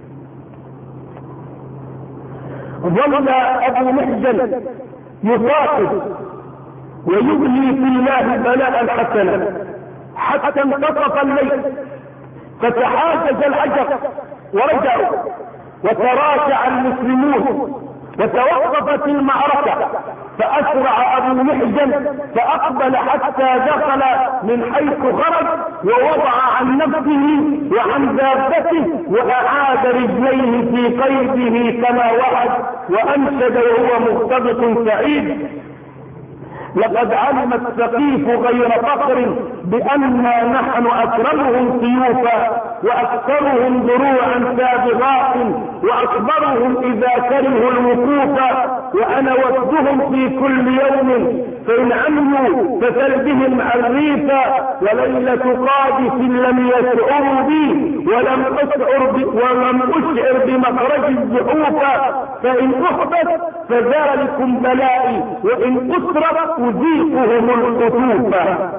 ظل أبو محجن يقاتل ويبلي في الله بلاء حسنا حتى انتصف الليل، فتحاجز الحجر ورجعوا، وتراجع المسلمون وتوقفت المعركة، فأسرع أبو محجن فأقبل حتى دخل من حيث خرج، ووضع عن نفسه وعن دابته وأعاد رجليه في قيده كما وعد، وأنشد وهو مغتبط سعيد: لقد علم السقيف غير فخر بأننا نحن أكرمهم سيوفا وأكثرهم دروعا سابغات وأكبرهم إذا كرهوا الوقوف، وأنا ودهم في كل يوم فإن عملوا فسل بهم عريفا، وليلة قادس لم يشعروا بي ولم أشعر بمخرج الزحوفا، فإن أحبت فذلكم بلائي وإن أسرت أذيقهم الخطوفا.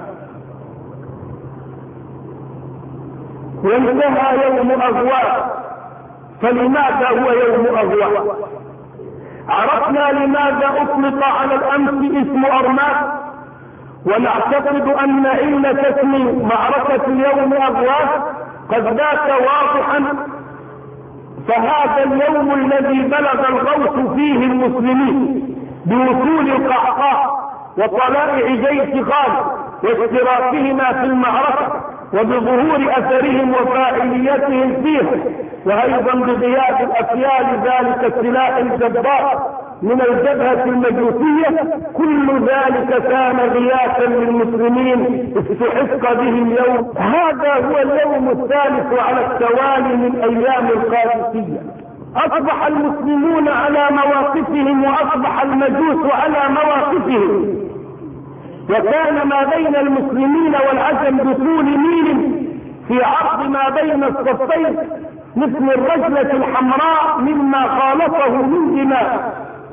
وانتهى يوم أغواث. فلماذا هو يوم أغواث؟ عرفنا لماذا أطلق على الأمس اسم أرماس، ونعتقد أن علة اسم معركة اليوم أغواث قد بات واضحا. فهذا اليوم الذي بلغ الغوث فيه المسلمين بوصول القعقاع وطلائع جيش خالد واشتراكهما في المعركة وبظهور أثرهم وفاعليتهم فيها، وأيضا بغياب الأفيال ذلك السلاح الجبار من الجبهة المجوسية. كل ذلك كان غياثا للمسلمين استحق به اليوم. هذا هو اليوم الثالث على التوالي من أيام القادسية. أصبح المسلمون على مواقفهم وأصبح المجوس على مواقفهم، وكان ما بين المسلمين والعجم بطول ميل في عرض ما بين الصفين مثل الرجلة الحمراء مما خالطه من دماء.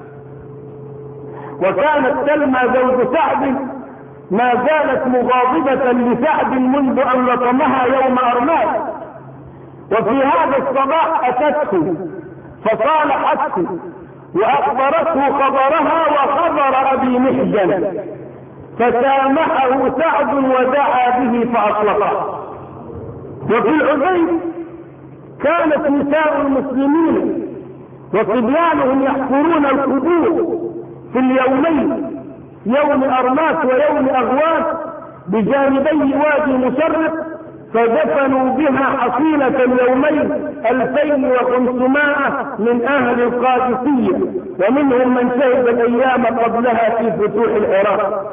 وكانت سلمى زوج سعد ما زالت مغاضبة لسعد منذ أن لطمها يوم أرماس، وفي هذا الصباح أتته فصالحته وأخبرته خبرها وخبر أبي محجن، فسامحه سعد ودعا به فأطلقه. وفي العزيز كانت نساء المسلمين وصبيانهم يحفرون القبور في اليومين يوم أرماس ويوم أغواث بجانبي وادي مشرق، فدفنوا بها حصيلة اليومين 2500 من أهل القادسية، ومنهم من شهد الأيام قبلها في فتوح العراق.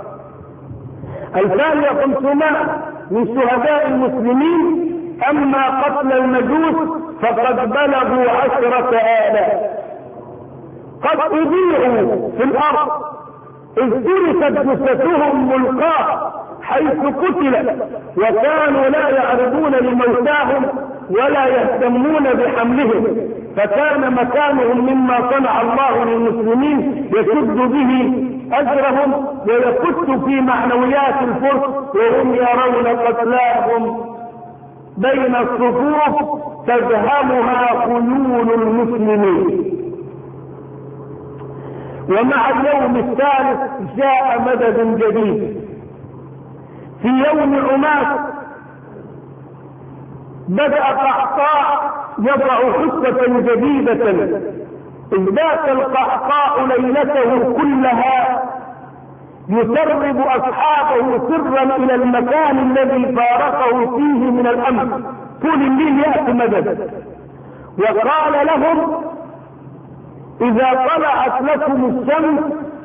2500 من شهداء المسلمين. أما قتل المجوس فقد بلغوا 10,000 قد أضيعوا في الأرض، إذ تركت جثثهم ملقاة حيث قتل، وكانوا لا يعرضون لموتاهم ولا يهتمون بحملهم، فكان مكانهم مما صنع الله للمسلمين يسد به أجرهم ويكت في معنويات الفرس، وهم يرون قتلاهم بين الصفوف تزهمها خيول المسلمين. ومع اليوم الثالث جاء مدد جديد. في يوم عماس بدأ قعقاع يضع خطة جديدة، إذ بات القعقاع ليلته كلها يسرب أصحابه سرا إلى المكان الذي فارقه فيه من الأمن، طول الليل يأتي مدد، وقال لهم إذا طلعت لكم الشمس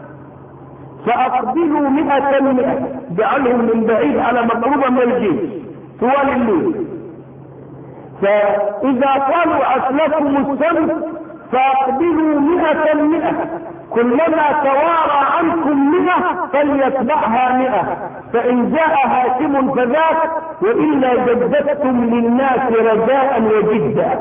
فأقبلوا 100، جعلهم من بعيد على مقربة من الجيش طوال الليل. فإذا طلعت لكم الشمس فأقبلوا 100، كلما توارى عنكم 100 فليتبعها 100، فإن جاء هاشم فذاك، وإلا جددتم للناس رجاء وجدا.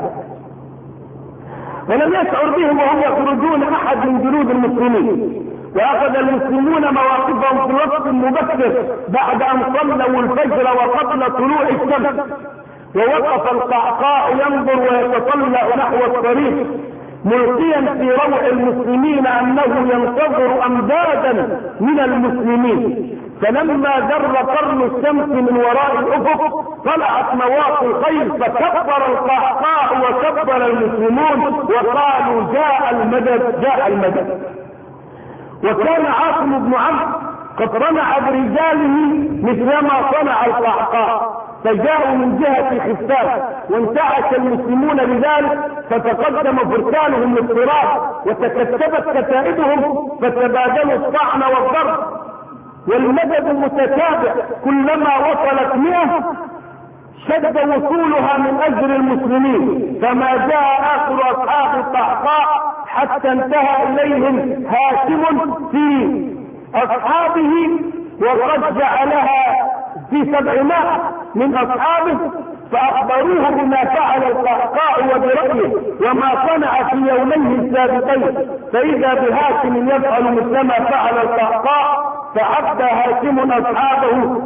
ولم يشعر بهم وهم يخرجون أحد من جنود المسلمين، وأخذ المسلمون مواقفهم في وقت مبكر بعد أن صلوا الفجر وقبل طلوع الشمس، ووقف القعقاع ينظر ويتطلع نحو الطريق ملقيا في روع المسلمين أنه ينتظر أمدادا من المسلمين. فلما در قرن الشمس من وراء الأفق طلعت نواقي الخيل، فكبر القعقاع وكبر المسلمون وقالوا جاء المدد جاء المدد. وكان عاصم بن عمرو قد رمع برجاله مثلما صنع القعقاع، فجاءوا من جهة خفاف، وانتعش المسلمون بذلك، فتقدم فرسانهم للصراط وتكتبت كتائبهم، فتبادلوا الطعن والضرب، والمدد متتابع، كلما وصلت 100 شد وصولها من اجل المسلمين، فما جاء اخر اصحاب القعقاع حتى انتهى اليهم هاشم في اصحابه، وقد جعلها في 700 من اصحابه، فاخبروه بما فعل القعقاع وبرأيه وما صنع في يوميه السابقين، فاذا بهاشم يفعل مثلما فعل القعقاع، فعد هاشم اصحابه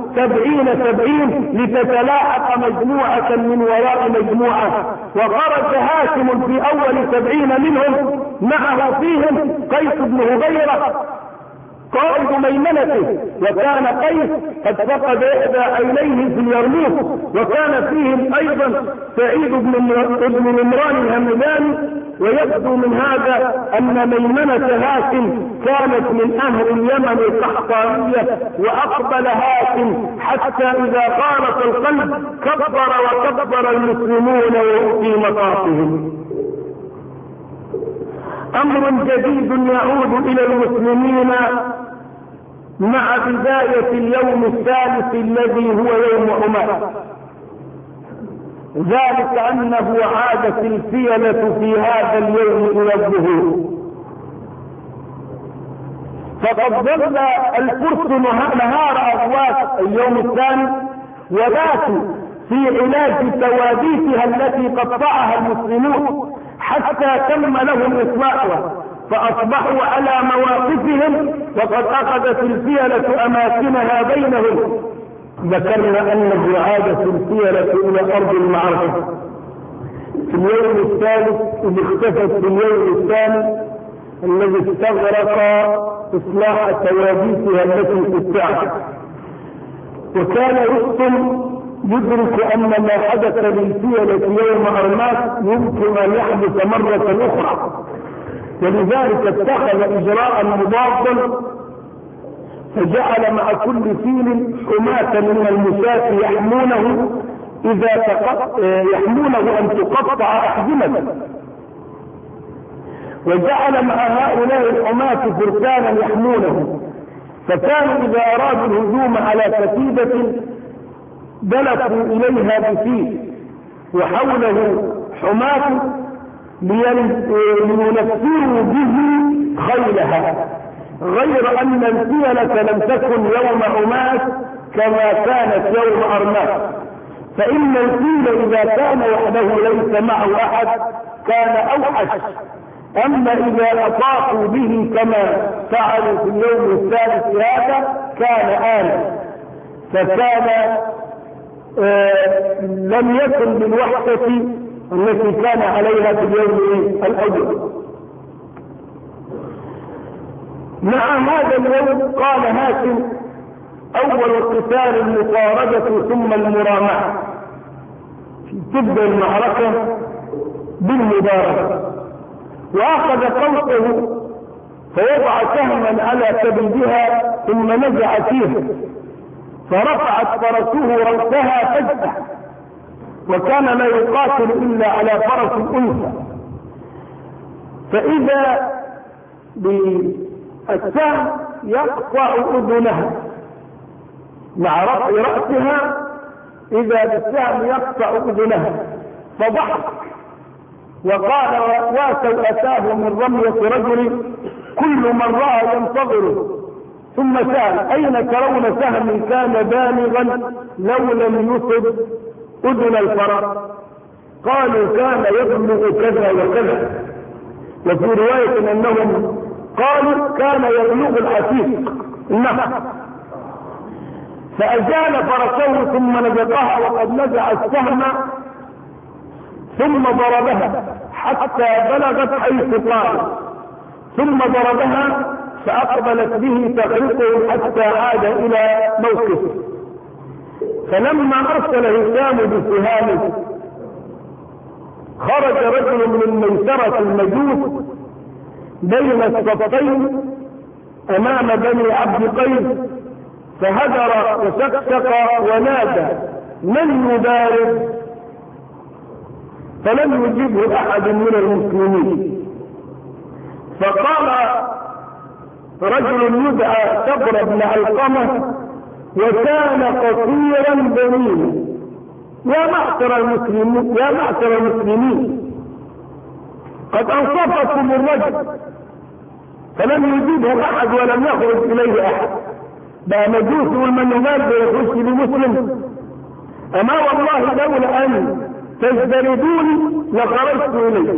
70 لتتلاحق مجموعة من وراء مجموعة، وخرج هاشم في اول 70 منهم، معه فيهم قيس بن هبيرة قائد ميمنته، وكان قيس قد فقد إحدى عينيه في اليرموك، وكان فيهم ايضا سعيد بن نمران الهمداني. ويبدو من هذا ان ميمنة هاشم كانت من اهل اليمن القحطانية، واقبل هاشم حتى اذا خالط القلب كبر وكبر المسلمون في مطافهم. امر جديد يعود الى المسلمين مع بداية اليوم الثالث الذي هو يوم عماس، ذلك انه عادت الفيلة في هذا اليوم الى الظهور، فقد ظل الفرس نهار اغواس اليوم الثاني، وباتوا في علاج توابيتها التي قطعها المسلمون حتى تم لهم اصلاحها، فاصبحوا على مواقفهم، وقد اخذت الفيلة اماكنها بينهم. ذكرنا انه عادت الفيلة الى ارض المعركة في اليوم الثالث، اللي اختفت في اليوم الثاني الذي استغرق اصلاح توابيتها التي قطعت. وكان رستم يدرك ان ما حدث للفيلة يوم عرماس يمكن ان يحدث مرة اخرى، ولذلك اتخذ اجراء مضادا، فجعل مع كل فيل حماة من المشاة يحمونه يحمونه ان تقطع احزمته، وجعل مع هؤلاء الحماة فرسانا يحمونه، فكانوا اذا ارادوا الهجوم على كتيبة دلفوا اليها بفيل وحوله حماة لينفروا به خيلها، غير ان الفيلة لم تكن يوم عماس كما كانت يوم أرماس، فإن الفيل إذا كان وحده ليس معه أحد كان أوحش، أما إذا أطاقوا به كما فعلوا في اليوم الثالث هذا كان آلا، فكان لم يكن بالوحدة التي كان عليها في اليوم الأول. مع هذا اليوم قال هاشم: أول القتال المطاردة ثم المرامعة، تبدأ المعركة بالمبارزة، وأخذ قوسه فوضع سهما على كبدها ثم نزع فيه، فرفعت فرسه رأسها فجأة، وكان لا يقاتل إلا على فرس الأنثى، فإذا بالسهم يقطع أذنها مع رفع رأسها، إذا بالسهم يقطع أذنها، فضحك وقال: وسوءتاه من رمية رجل كل من رأى ينتظره، ثم سأل: أين ترون سهم كان بالغا لو لم يصب أذن الفرس؟ قالوا: كان يبلغ كذا وكذا. وفي رواية أنهم قالوا: كان يبلغ العتيق النحو. فأزال فرسه ثم نزقها وقد نزع السهم، ثم ضربها حتى بلغت حيث قال، ثم ضربها فأقبلت به تخرقه حتى عاد إلى موقفه. فلما أرسل هشام بسهامه خرج رجل من ميسرة المجوس بين الصفين أمام بني عبد قيس، فهدر وشقشق ونادى: من يبارز؟ فلم يجبه أحد من المسلمين. فقال رجل يدعى صبر بن علقمة وكان قصيرا بنينا: يا معشر المسلمين قد أنصفكم الرجل. فلم يجيبه أحد ولم يخرج إليه أحد، بقى مجوس والمنهمات بيخش لمسلم. أما والله لولا أن تجتردوني لخرجت إليه.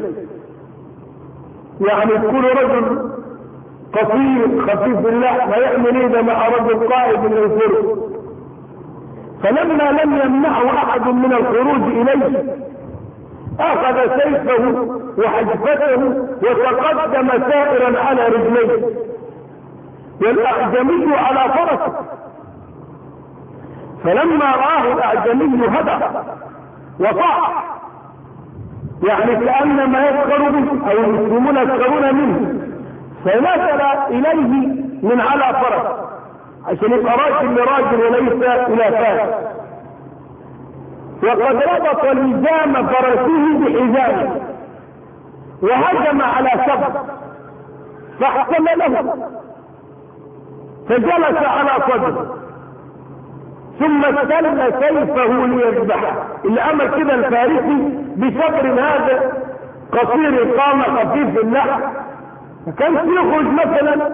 يعني كل رجل قصير خفيف اللحم يعمل ايه مع رجل قائد من الفرس؟ فلما لم يمنعه احد من الخروج اليه اخذ سيفه وحجبته وتقدم سائرا على رجليه، والاعجمي على فرسه. فلما راه الاعجمي هدى وصاح، يعني كأنما يسخر به او المسلمون يسخرون منه، فنزل اليه من على فرس عشان يبقى راجل لراجل وليس الى فارس، وقد ربط لجام فرسه بحزامه وهجم على صبر فاحتمله فجلس على صدره، ثم استل سيفه ليذبحه. اللي عمل كده الفارسي بصبر هذا قصير القامة خفيف اللحم، فكان يخرج مثلا.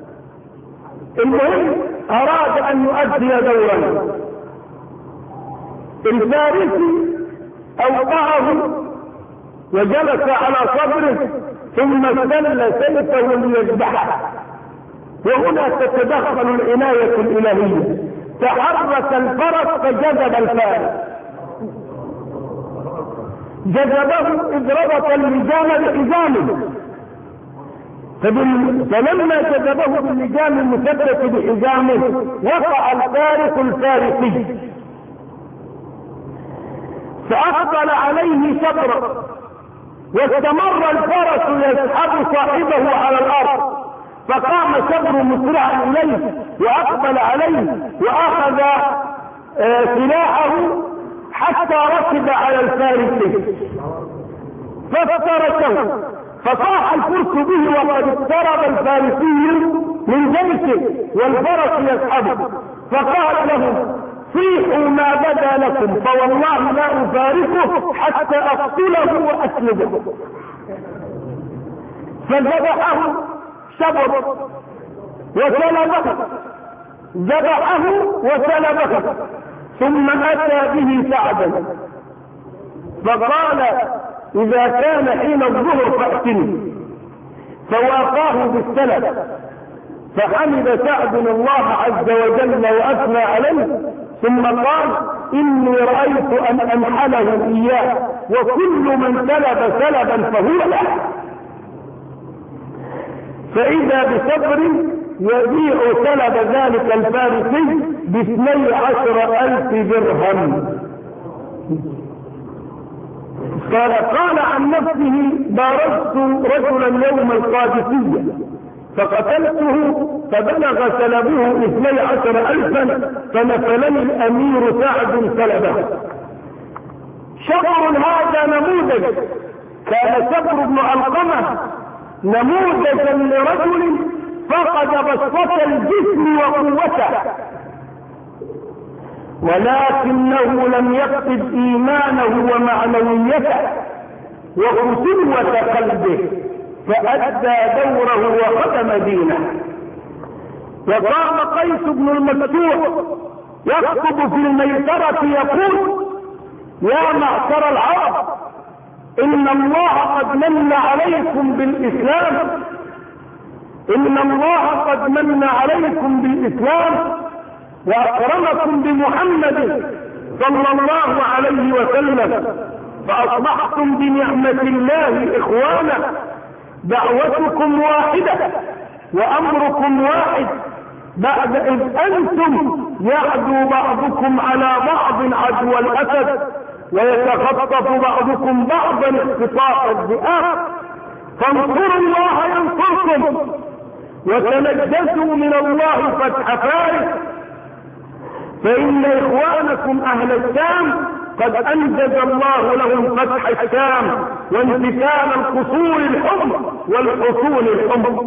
المهم اراد ان يؤدي دورا، الفارسي اوقعه وجلس على صدره ثم استل سيفه ليذبحه. وهنا تتدخل العناية الالهية، تحرك الفرس فجذب الفارس، جذبه اذ ربط اللجام بحزامه، فلما جذبه باللجام المثبت بحزامه وقع الفارس الفارسي، فأقبل عليه صبرا، واستمر الفرس يسحب صاحبه على الأرض، فقام صبر مسرعا إليه وأقبل عليه وأخذ سلاحه حتى ركب على الفارس فافترسه، فصاح الفرس به وقد اقترب الفارسي من جيشه والفرس يسحبه، فقال لهم: صيحوا ما بدا لكم فوالله لا أفارقه حتى أقتله وأسلبه. فذبحه صبر وسلبه ذبحه وسلبه، ثم أتى به سعدا فقال إذا كان حين الظهر فأتني، فوافاه بالسلب، فحمد سعد الله عز وجل وأثنى عليه، ثم قال إني رأيت أن أنحله إياه، وكل من سلب سلبا فهو له، فإذا بصبر يبيع سلب ذلك الفارسي ب12,000 درهم. قال عن نفسه بارزت رجلا يوم القادسية فقتلته فبلغ سلبه 12,000 فنفلني الأمير سعد سلبه. شبر هذا نموذج، كان شبر بن علقمة نموذجا لرجل فقد بسطة الجسم وقوته، ولكنه لم يفقد إيمانه ومعنويته وقسوة قلبه، فأدى دوره وخدم دينه. وقام قيس بن المفتوح يخطب في الميسرة يقول يا معشر العرب إن الله قد من عليكم بالإسلام، إن الله قد من عليكم بالإسلام وأكرمكم بمحمد صلى الله عليه وسلم، فأصبحتم بنعمة الله إخوانا، دعوتكم واحدة وأمركم واحد، بعد إذ أنتم يعدو بعضكم على بعض عدو الأسد ويتخطف بعضكم بعضا اختطاف الذئاب، فانصروا الله ينصركم وتنجسوا من الله فتح فارس، فإن إخوانكم أهل الشام قد أنجز الله لهم فتح الشام وانتكال القصور الحمر والحصول الحمر.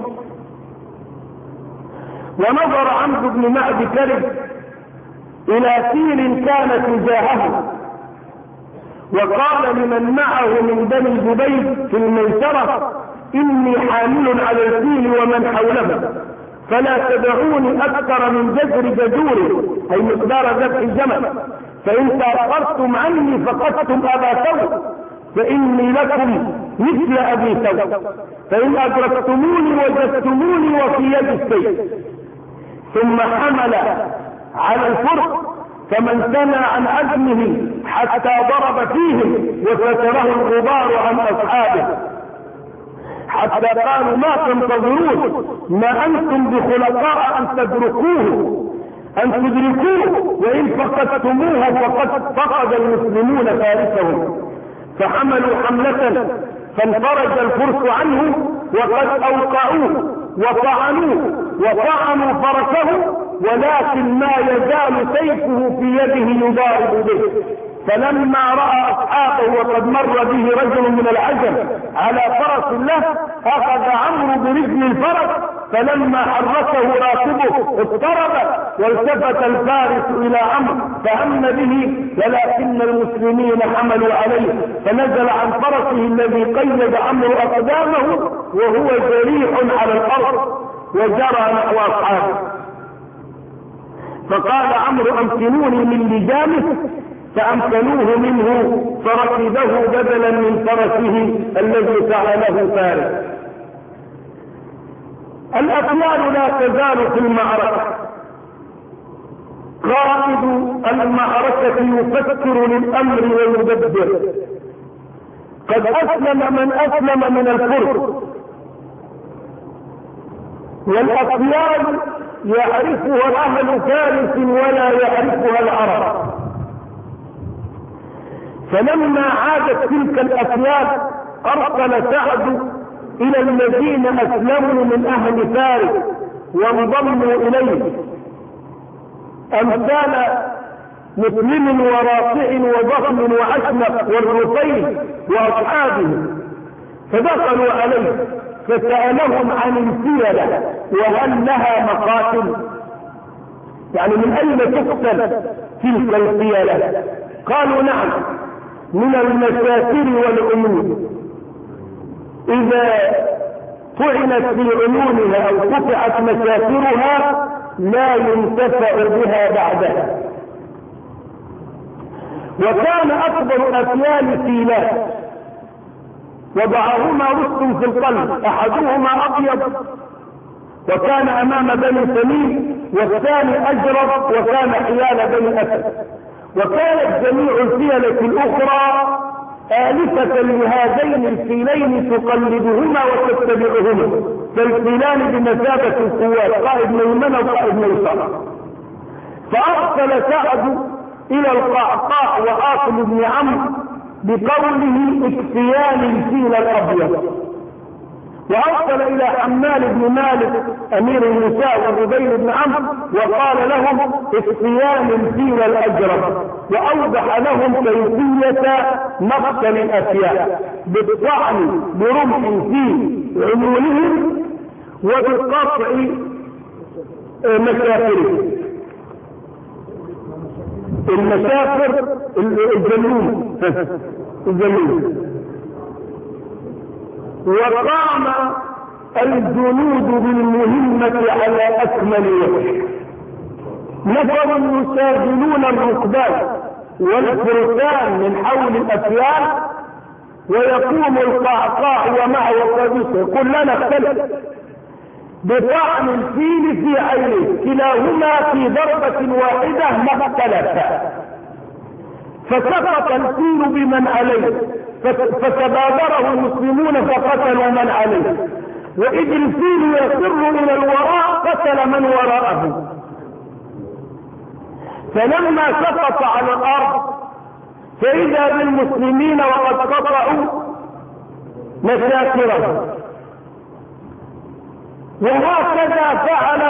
ونظر عمرو بن معد كرب إلى سير كان تجاهه وقال لمن معه من بني جبيل في الميسرة إني حامل على الفيل ومن حوله، فلا تدعوني أكثر من جزر جزور أي مقدار ذبح الجمل، فإن تأخرتم عني فقدتم أبا ثور، فإني لكم مثل أبي ثور، فإن أدركتموني وجدتموني وفي يد السيف. ثم حمل على الفرق فمن سنى عن عزمه حتى ضرب فيهم وفتره الغبار عن أصحابه، حتى قالوا ما تنتظرون، ما أنتم بخلقاء أن تدركوه وإن فقدتموه فقد فقد المسلمون فارسهم. فحملوا حملة فانفرج الفرس عنه وقد أوقعوه وطعنوا فرسه، ولكن ما يزال سيفه في يده يضارب به. فلما رأى أصحابه وقد مر به رجل من العجم على فرس له أخذ عمرو برجل الفرس، فلما حركه راكبه اضطرب والتفت الفارس إلى عمرو فهم به، ولكن المسلمين حملوا عليه فنزل عن فرسه الذي قيد عمرو أقدامه وهو جريح على الأرض وجرى نحو أصحابه. فقال عمرو أمكنوني من لجامه، فأمكنوه منه فركبه بدلا من فرسه الذي سعله فارس. الأطلال لا تزال في المعركة، قائد المعركة يفكر للأمر ويدبر. قد أسلم من أسلم من الفرس، والأطلال يعرفها أهل فارس ولا يعرفها العرب. فلما عادت تلك الأطلال أرسل سعد إلى الذين أسلموا من أهل فارس وانضموا إليه أمثال مسلم ورافع وضخم وأشنق والرفيع وأصحابه، فدخلوا عليه فسألهم عن الفيلة وهل لها مقاتل، يعني من أين تقتل تلك الفيلة؟ قالوا نعم، من المسافر والعيون، إذا طعنت في عيونها أو قطعت مسافرها لا ينتفع بها بعدها. وكان أكبر أفيال فيلات وضعهما رست في القلب، أحدهما أبيض وكان أمام بني تميم، والثاني أجرب وكان حيال بني أسد. وكانت جميع الفيلة الأخرى آلفة لهذين الفيلين تقلدهما وتتبعهما، فالفيلان بمثابة القوات، قائد ميمنة وقائد ميسرة. فأرسل سعد إلى القعقاع وعاصم بن عمرو بقوله اكفيان الفيل الأبيض، وأرسل إلى حمال بن مالك أمير النساء والربيع بن عمرو وقال لهم اكفيان الفيل الأجرب، وأوضح لهم كيفية مقتل الأفيال بالطعن برمح في عيونهم وبقطع مشافرهم. المشافر الجنون وقام الجنود بالمهمة على أكمل وجه. نفر يساجلون الركبان والفرسان من حول الأفيال، ويقوم القعقاع ومعه قبيصه يقول لا نختلف بطعن الفيل في عينه، كلاهما في ضربة واحدة ما اختلفا، فسقط الفيل بمن عليه فتبادره المسلمون فقتلوا من عليه، وإذ الفيل يفر إلى الوراء قتل من وراءه. فلما سقط على الأرض فإذا بالمسلمين وقد قطعوا مشاكرهم. وهكذا فعل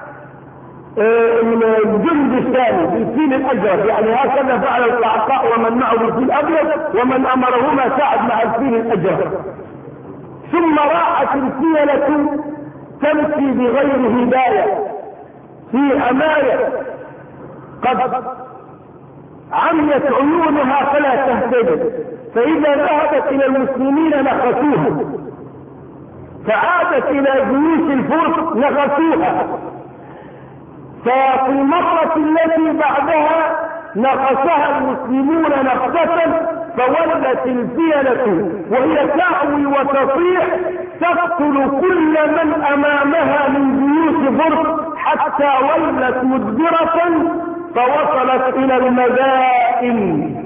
الجند الثاني بالفيل الأجرب، يعني هكذا فعل القعقاع ومن معه بالفيل الأبيض، ومن أمرهما سعد مع الفيل الأجرب. ثم راحت الفيلة تمشي بغير هداية في أماية قد عميت عيونها فلا تهتدي، فإذا ذهبت إلى المسلمين نخسوها، فعادت إلى جيوش الفرس نخسوها، ففي المرة التي بعدها نقصها المسلمون نقصة، فولت الفيلة وهي تعوي وتصيح تقتل كل من أمامها من جيوش فرس حتى ولت مدبرة فوصلت إلى المدائن.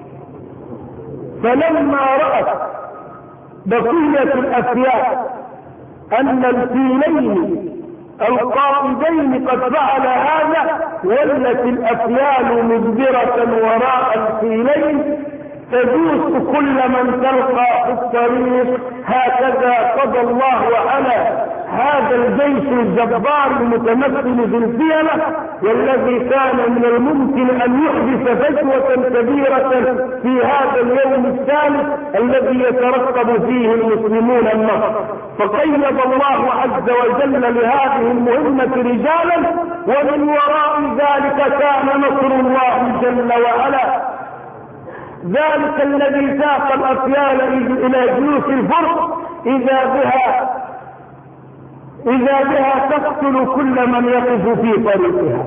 فلما رأت بقية الأفيال أن الفيلين القائدين قد فعل هذا، ولت الأفيال مدبرة وراء الفيلين تدوس كل من تلقى في الطريق. هكذا قضى الله على هذا الجيش الجبار المتمثل في الفيلة، والذي كان من الممكن أن يحدث فجوة كبيرة في هذا اليوم الثالث الذي يترقب فيه المسلمون النصر. فقيد الله عز وجل لهذه المهمة رجالا، ومن وراء ذلك كان نصر الله جل وعلا، ذلك الذي ساق الأفيال إلى جيوش الفرس إذا بها تقتل كل من يقف في طريقها.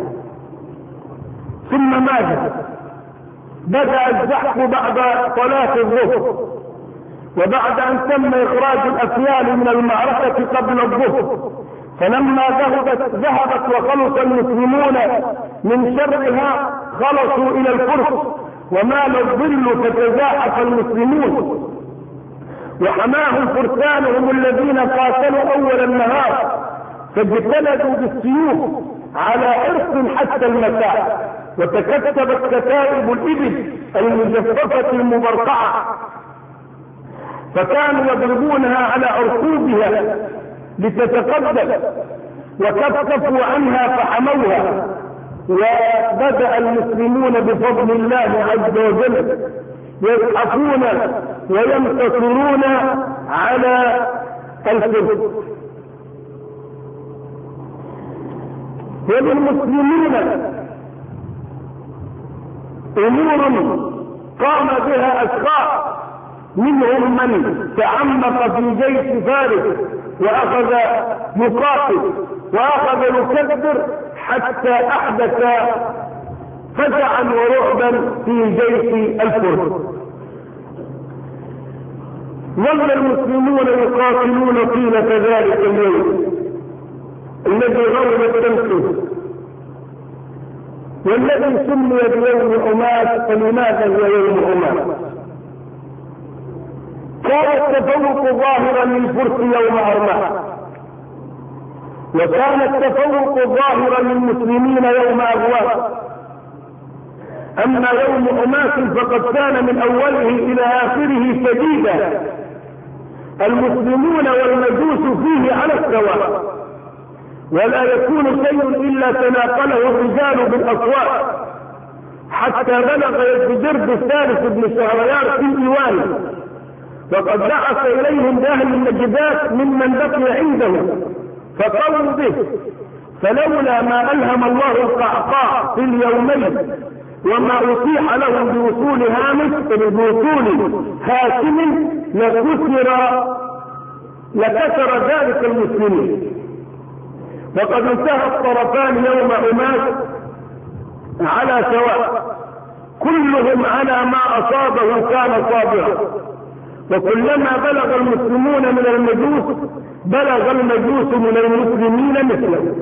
ثم ماذا؟ بدأ الزحف بعد صلاة الظهر، وبعد أن تم إخراج الأفيال من المعركة قبل الظهر، فلما ذهبت وخلص المسلمون من شرها خلصوا إلى الفرس، ومال الظل فتزاحف المسلمون وحماهم فرسانهم الذين قاتلوا أول النهار، فاجتلدوا بالسيوف على حرص حتى المساء، وتكتبت كتائب الإبل المجففة المبرقعة، فكانوا يضربونها على عرقوبها لتتقدم، وكففوا عنها فحموها. وبدأ المسلمون بفضل الله عز وجل يزحفون وينتصرون على الفرس. وللمسلمين امور قام بها اشخاص، منهم من تعمق في جيش فارس واخذ يقاتل واخذ يكبر حتى أحدث فزعا ورعبا في جيش الفرس. ظل المسلمون يقاتلون طيلة ذلك اليوم الذي غربت شمسه والذي سمي بيوم حماة. فلماذا هو يوم حماة؟ كان التفوق ظاهرا للفرس يوم أرماح، وكان التفوق ظاهرا للمسلمين يوم أغواث. أما يوم حماة فقد كان من أوله إلى آخره شديدا، المسلمون والمجوس فيه على السواء، ولا يكون شيء إلا تناقله الرجال بالأصوات، حتى بلغ يزدجرد الثالث بن شهريار في ديوانه، وقد بعث إليهم أهل النجدات ممن بقي عنده فقالوا به، فلولا ما ألهم الله القعقاع في اليومين وما أطيح لهم بوصول هامش بوصول هاشم لكسر ذلك المسلمين. وقد انتهى الطرفان يوم حماة على سواء، كلهم على ما أصابه كان صابرا، وكلما بلغ المسلمون من المجوس بلغ المجوس من المسلمين مثله.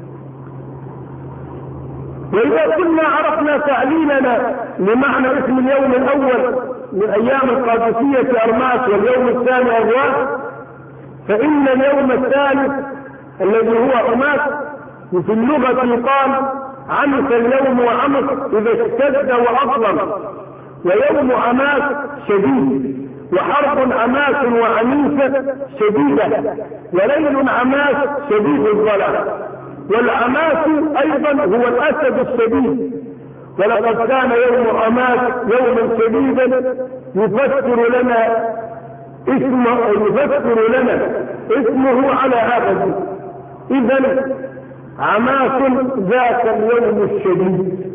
وإذا كنا عرفنا تعليلنا لمعنى اسم اليوم الأول من أيام القادسية أرماس واليوم الثاني أغواث، فإن اليوم الثالث الذي هو حماة في اللغة يقال عمس اليوم وعمس إذا اشتد وأظلم، ويوم عماس شديد، وحرب عماس وعنيفة شديدة، وليل عماس شديد الظلام. والعماس أيضا هو الأسد الشديد، ولقد كان يوم عماس يوما شديدا يفسر لنا اسمه على هذا. إذن عماس ذاك اليوم الشديد.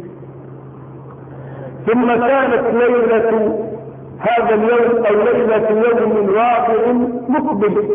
ثم كانت ليلة هذا اليوم أو ليلة يوم رابع مقبل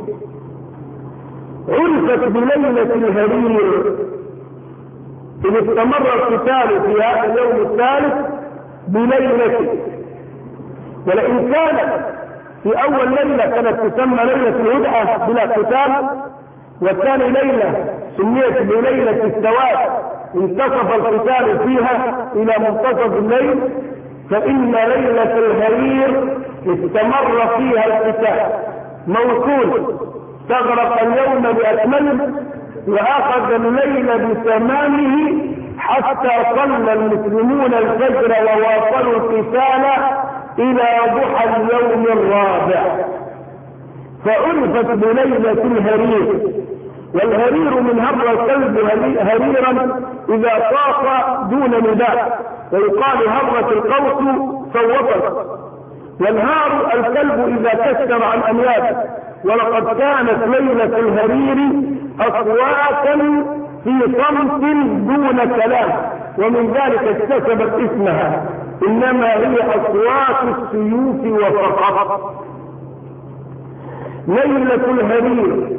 عرفت بليلة الهرير، إذ استمر القتال في هذا اليوم الثالث بليلته. ولئن كانت في أول ليلة كانت تسمى ليلة الهدعة بلا قتال، والثاني ليلة سميت بليلة السواد انتصف القتال فيها إلى منتصف الليل، فإن ليلة الهرير استمر فيها القتال موصول، استغرق اليوم بأكمله وأخذ الليل بتمامه حتى صلى المسلمون الفجر وواصلوا القتال إلى ضحى اليوم الرابع، فعرفت بليلة الهرير. والهرير من هر الكلب هريرا إذا طاف دون نداء، ويقال هرت القوس صوتت. والهار الكلب إذا كسر عن أنيابه. ولقد كانت ليلة الهرير أصواتا في صمت دون كلام، ومن ذلك اكتسبت اسمها، إنما هي أصوات السيوف وفقط. ليلة الهرير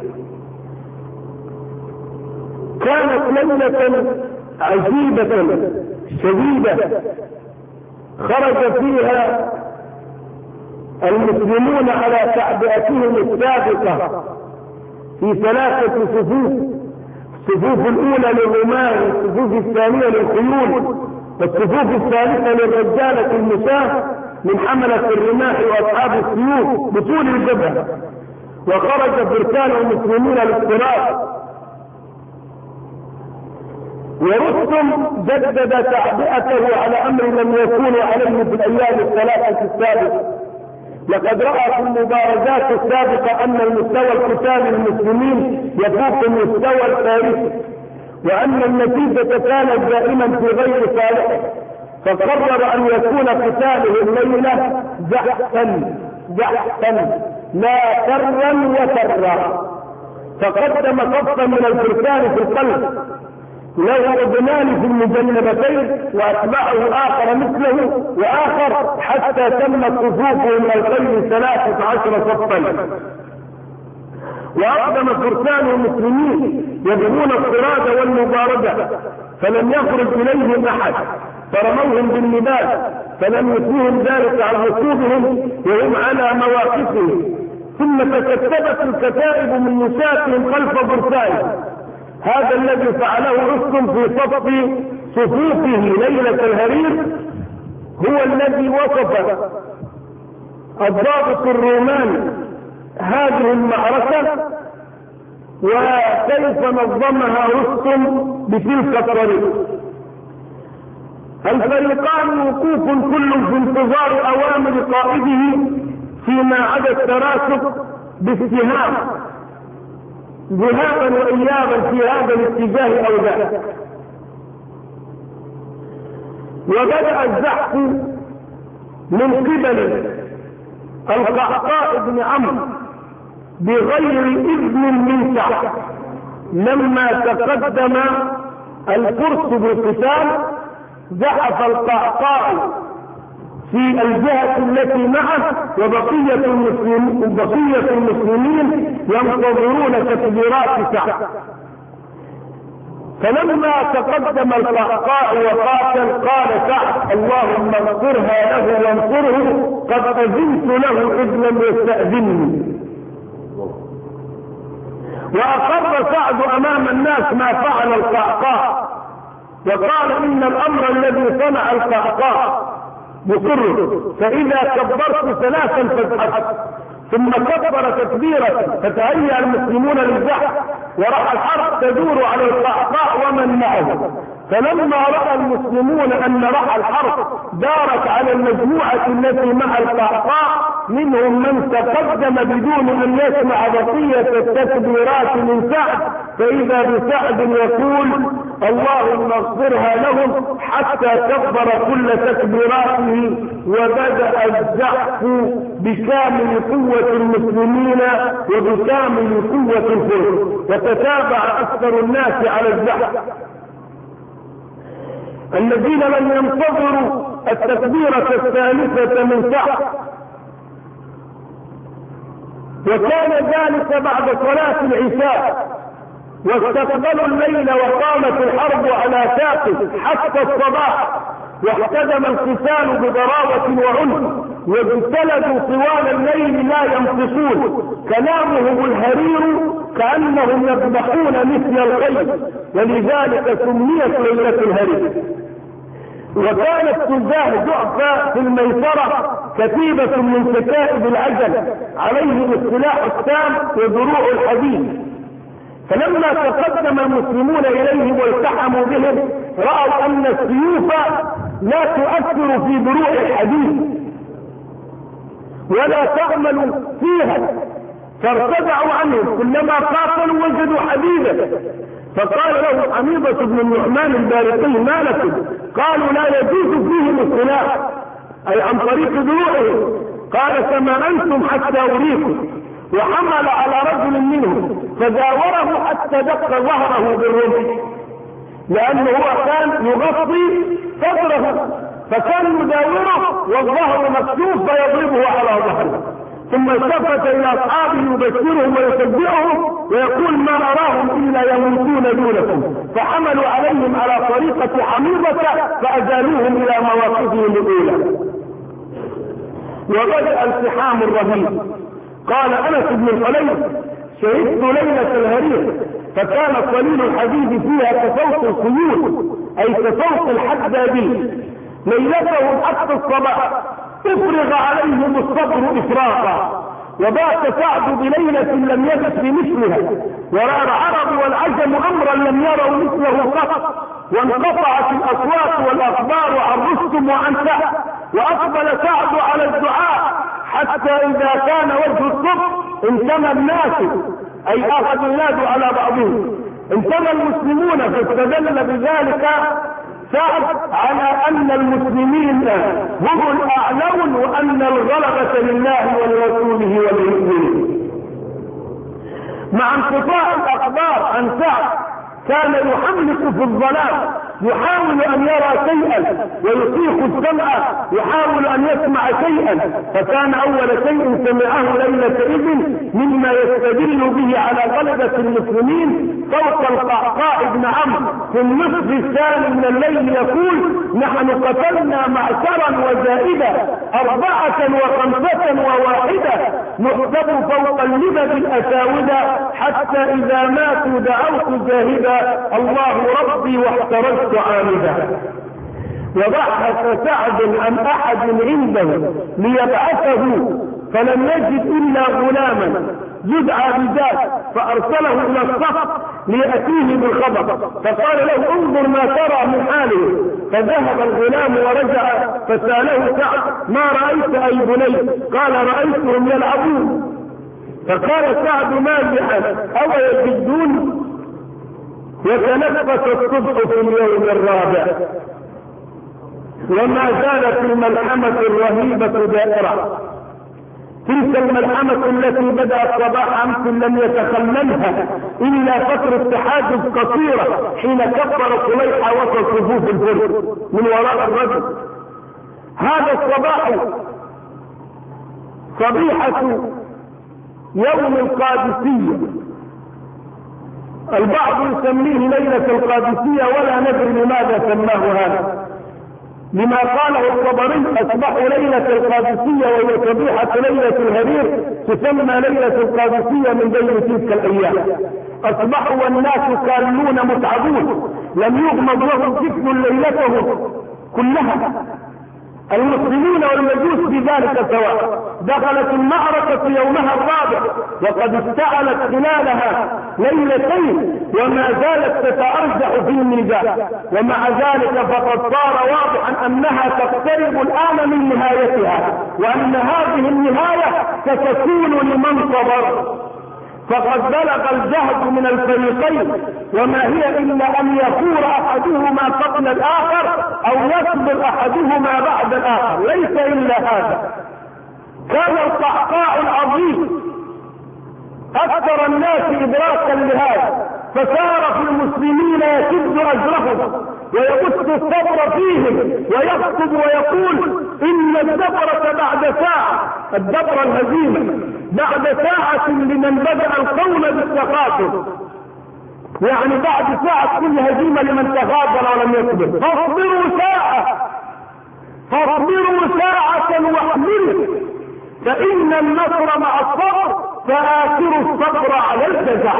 كانت ليلة عجيبة شديدة، خرج فيها المسلمون على تعبئتهم السابقة في ثلاثة صفوف، الصفوف الأولى للرماة، والصفوف الثانية للخيول، والصفوف الثالثة للرجالة المشاة من حملة الرماح وأصحاب السيوف بطول الجبهة. وخرج فرسان المسلمين للصراط، ورستم جدد تعبئته على أمر لم يكونوا عليه في الأيام الثلاثة السابقة. لقد رأى في المبارزات السابقة أن المستوى القتالي للمسلمين يفوق المستوى الفارسي، وأن النتيجة كانت دائما في غير صالحه، فقرر أن يكون قتاله الليلة زحفا لا كرا وكرا. فقدم صفا من الفرسان في القلب له اذنان في المجنبتين، واتبعه اخر مثله واخر، حتى تمت صفوفه من الخيل 13 صفا. واقدم فرسان المسلمين يبغون الصراط والمبارزه، فلم يخرج إليهم أحد، فرموهم بالنبال فلم يثنيهم ذلك عن ركوبهم وهم على مواقفهم، ثم تكتبت الكتائب من نساتهم خلف برسائهم. هذا الذي فعله رستم في صف صفوفه ليلة الهرير هو الذي وصف الضابط الروماني هذه المعركة وكيف نظمها رستم بتلك الطريقة. الفريقان وقوف كل في انتظار أوامر قائده فيما عدا التراسك باستهام ذهابا وإيابا في هذا الاتجاه أو ذاك. وبدأ الزحف من قبل القعقاع بن عمرو بغير إذن من سعد. لما تقدم الفرس بالقتال زحف القعقاع في الجهة التي معه وبقية المسلمين ينتظرون تكبيرات سعد. فلما تقدم القعقاع وقاتل قال سعد اللهم اغفرها له وانصره قد أذنت له إذ لم يستأذنني. وأقر سعد أمام الناس ما فعل القعقاع وقال إن الأمر الذي صنع القعقاع مقر، فإذا كبرت ثلاثا فاذهب. ثم كبر تكبيرة فتهيأ المسلمون للزحف ورأى الحرب تدور على القعقاع ومن معه. فلما رأى المسلمون أن رأى الحرب دارت على المجموعة التي مع القعقاع منهم من تقدم بدون أن يسمع بقية التكبيرات من سعد، فإذا بسعد يقول اللهم اغفرها لهم حتى كبر كل تكبيراته. وبدأ الزحف بكامل قوة المسلمين وبكامل قوة الفرس، وتتابع أكثر الناس على الزحف. الذين لم ينتظروا التكبيرة الثالثة من سعد، وكان ذلك بعد صلاة العشاء، واستقبلوا الليل وقامت الحرب على ساقه حتى الصباح، واحتدم القتال بضراوة وعنف، واجتلدوا طوال الليل لا ينقصون، كلامهم الهرير كأنهم يذبحون مثل الخيل، ولذلك سميت ليلة الهرير. وكانت تزاه جعفة في الميسرة كتيبة من كتائب العجل عليهم السلاح التام ودروع الحديد. فلما تقدم المسلمون إليهم والتحموا بهم رأوا أن السيوف لا تؤثر في دروع الحديد ولا تعمل فيها، فارتدعوا عنهم. كلما قاتلوا وجدوا حديدا، فقال له حميدة بن النعمان البارقي ما لكم؟ قالوا لا يجوز فيهم السلاح أي عن طريق دروعهم. قال كما أنتم حتى أريكم. وحمل على رجل منهم فجاوره حتى دق ظهره بالرمح، لأنه هو كان يغطي صدره، فكان يجاوره والظهر مكشوف فيضربه على ظهره. ثم التفت إلى أصحابه يبشرهم ويشجعهم ويقول ما أراهم إلا يموتون دونكم، فحملوا عليهم على طريقة حميضة فأزالوهم إلى مواقفهم الأولى. وبدأ التحام الرهيب. قال أنس بن الخليل شهدت ليلة الهرير فكان قليل الحديد فيها كصوت الخيول أي كصوت الحدادين. ليلتهم حتى الصباح افرغ عليهم الصبر إفراغا، وبات سعد بليلة لم يبت بمثلها، ورأى العرب والعجم أمرا لم يروا مثله قط، وانقطعت الأصوات والأخبار عن رستم وعن سعد، وأقبل سعد على الدعاء حتى إذا كان وجه الصبح انتمى الناس أي أخذوا الناس على بعضهم، انتمى المسلمون، فاستدل بذلك سعد على أن المسلمين هم الأعلون وأن الغلبة لله ولرسوله وللمؤمنين. مع انقطاع الأخبار عن سعد كان يحملك في الظلام يحاول ان يرى شيئا ويطيق السمع، يحاول ان يسمع شيئا. فكان اول شيء سمعه ليلة اذن مما يستدل به على غلبة المسلمين صوت القعقاع بن عمرو في النصف الثاني من الليل يقول: نحن قتلنا معشرا وزائدة 4 و5 و1 نحسب فوق اللبد الاساودة حتى اذا ماتوا دعوت زاهدا الله ربي واحترزت عامدا. وبحث سعد عن احد عنده ليبعثه فلم يجد الا غلاما يدعى بذات، فارسله الى الصف ليأتيه بالخبر، فقال له: انظر ما ترى من حاله. فذهب الغلام ورجع فسأله سعد: ما رأيت اي بني؟ قال: رأيتهم يلعبون. فقال سعد مازحا: او يجدون؟ وتنفس الصبح في اليوم الرابع. وما زالت الملحمة الرهيبة دائرة، تلك الملحمة التي بدأت صباح امس لم يتخللها الا فترة تحاجز قصيرة حين كبر صليحة وسط صفوف الفرس من وراء الرجل. هذا الصباح صبيحة يوم القادسية، البعض يسميه ليلة القادسية ولا ندري لماذا سماه هذا، لما قاله الطبري: اصبحوا ليلة القادسية وهي صبيحة ليلة الهرير تسمى ليلة القادسية من بين تلك الايام. اصبحوا والناس كالون متعبون لم يغمض لهم طفل ليلتهم كلها. المسلمون والمجوس في ذلك سواء. دخلت المعركة يومها الرابع وقد اشتعلت خلالها ليلتين وما زالت تتأرجح في الميدان، ومع ذلك فقد صار واضحا انها تقترب الان من نهايتها، وان هذه النهاية ستكون لمن صبر. فقد بلغ الجهد من الفريقين، وما هي الا ان يثور احدهما قبل الاخر او يصبر احدهما بعد الاخر، ليس الا هذا. كان القعقاع العظيم اكثر الناس ادراكا لهذا، فسار في المسلمين يشد اجرهم ويبث الصبر فيهم ويخطب ويقول: ان الدبرة بعد ساعة، الدبرة الهزيمة بعد ساعة لمن بدأ القوم بالتقاتل، يعني بعد ساعة كل هزيمة لمن تغادر ولم يصبر. فاصبروا ساعة، فاصبروا ساعة واحملوا، فإن النصر مع الصبر، فآثروا الصبر على الجزع.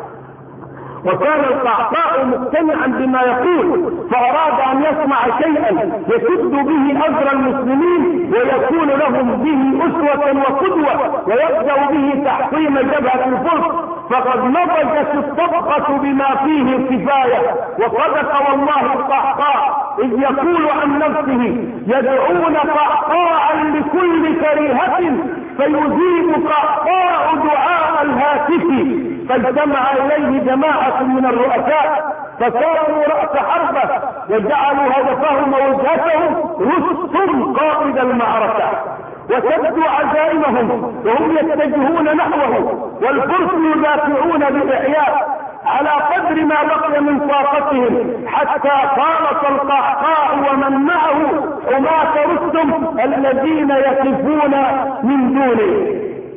وكان القعقاع مقتنعا بما يقول، فأراد أن يسمع شيئا يسد به أجر المسلمين ويكون لهم به أسوة وقدوة ويبدأ به تحطيم جبهة الفرس. فقد نضجت الصفقة بما فيه الكفاية، وصدق والله القعقاع إذ يقول عن نفسه: يدعون قعقاعا لكل كريهة فيجيب قعقاع دعاء الهاتف. فاجتمع إليه جماعة من الرؤساء فصاروا رأس حربه وجعلوا هدفهم ووجهتهم رستم قائد المعركة، وسدوا عزائمهم وهم يتجهون نحوه، والفرس يدافعون بإحياء على قدر ما بقي من طاقتهم، حتى خالط القعقاع ومن معه حماة رستم الذين يقفون من دونه.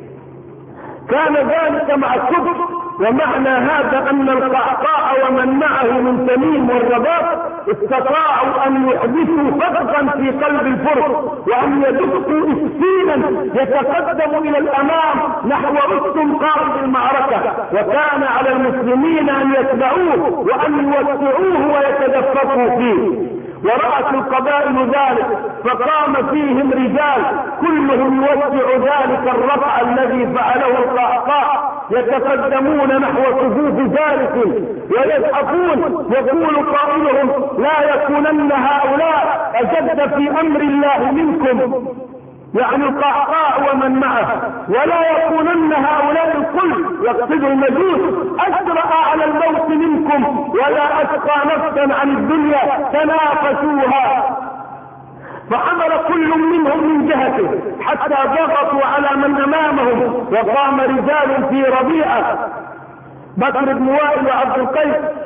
كان ذلك مع الكفر، ومعنى هذا ان القعقاع ومن معه من تميم والرباط استطاعوا ان يحدثوا فتقا في قلب الفرس، وان يدقوا اسفينا يتقدم الى الامام نحو رستم قائد المعركة. وكان على المسلمين ان يتبعوه وان يوسعوه ويتدفقوا فيه. ورأت القبائل ذلك فقام فيهم رجال كلهم يوسع ذلك الرفع الذي فعله القعقاع، يتقدمون نحو صفوف ذلك ويزحفون. يقول قائلهم: لا يكونن هؤلاء أجد في أمر الله منكم، يعني القعقاع ومن معه، ولا يكونن هؤلاء الكل، يقصد المجوس، أجرأ على الموت منكم ولا أتقى نفسا عن الدنيا، تنافسوها. فحمل كل منهم من جهته حتى ضغطوا على من أمامهم، وقام رجال في ربيعة بكر بن وائل وعبد القيس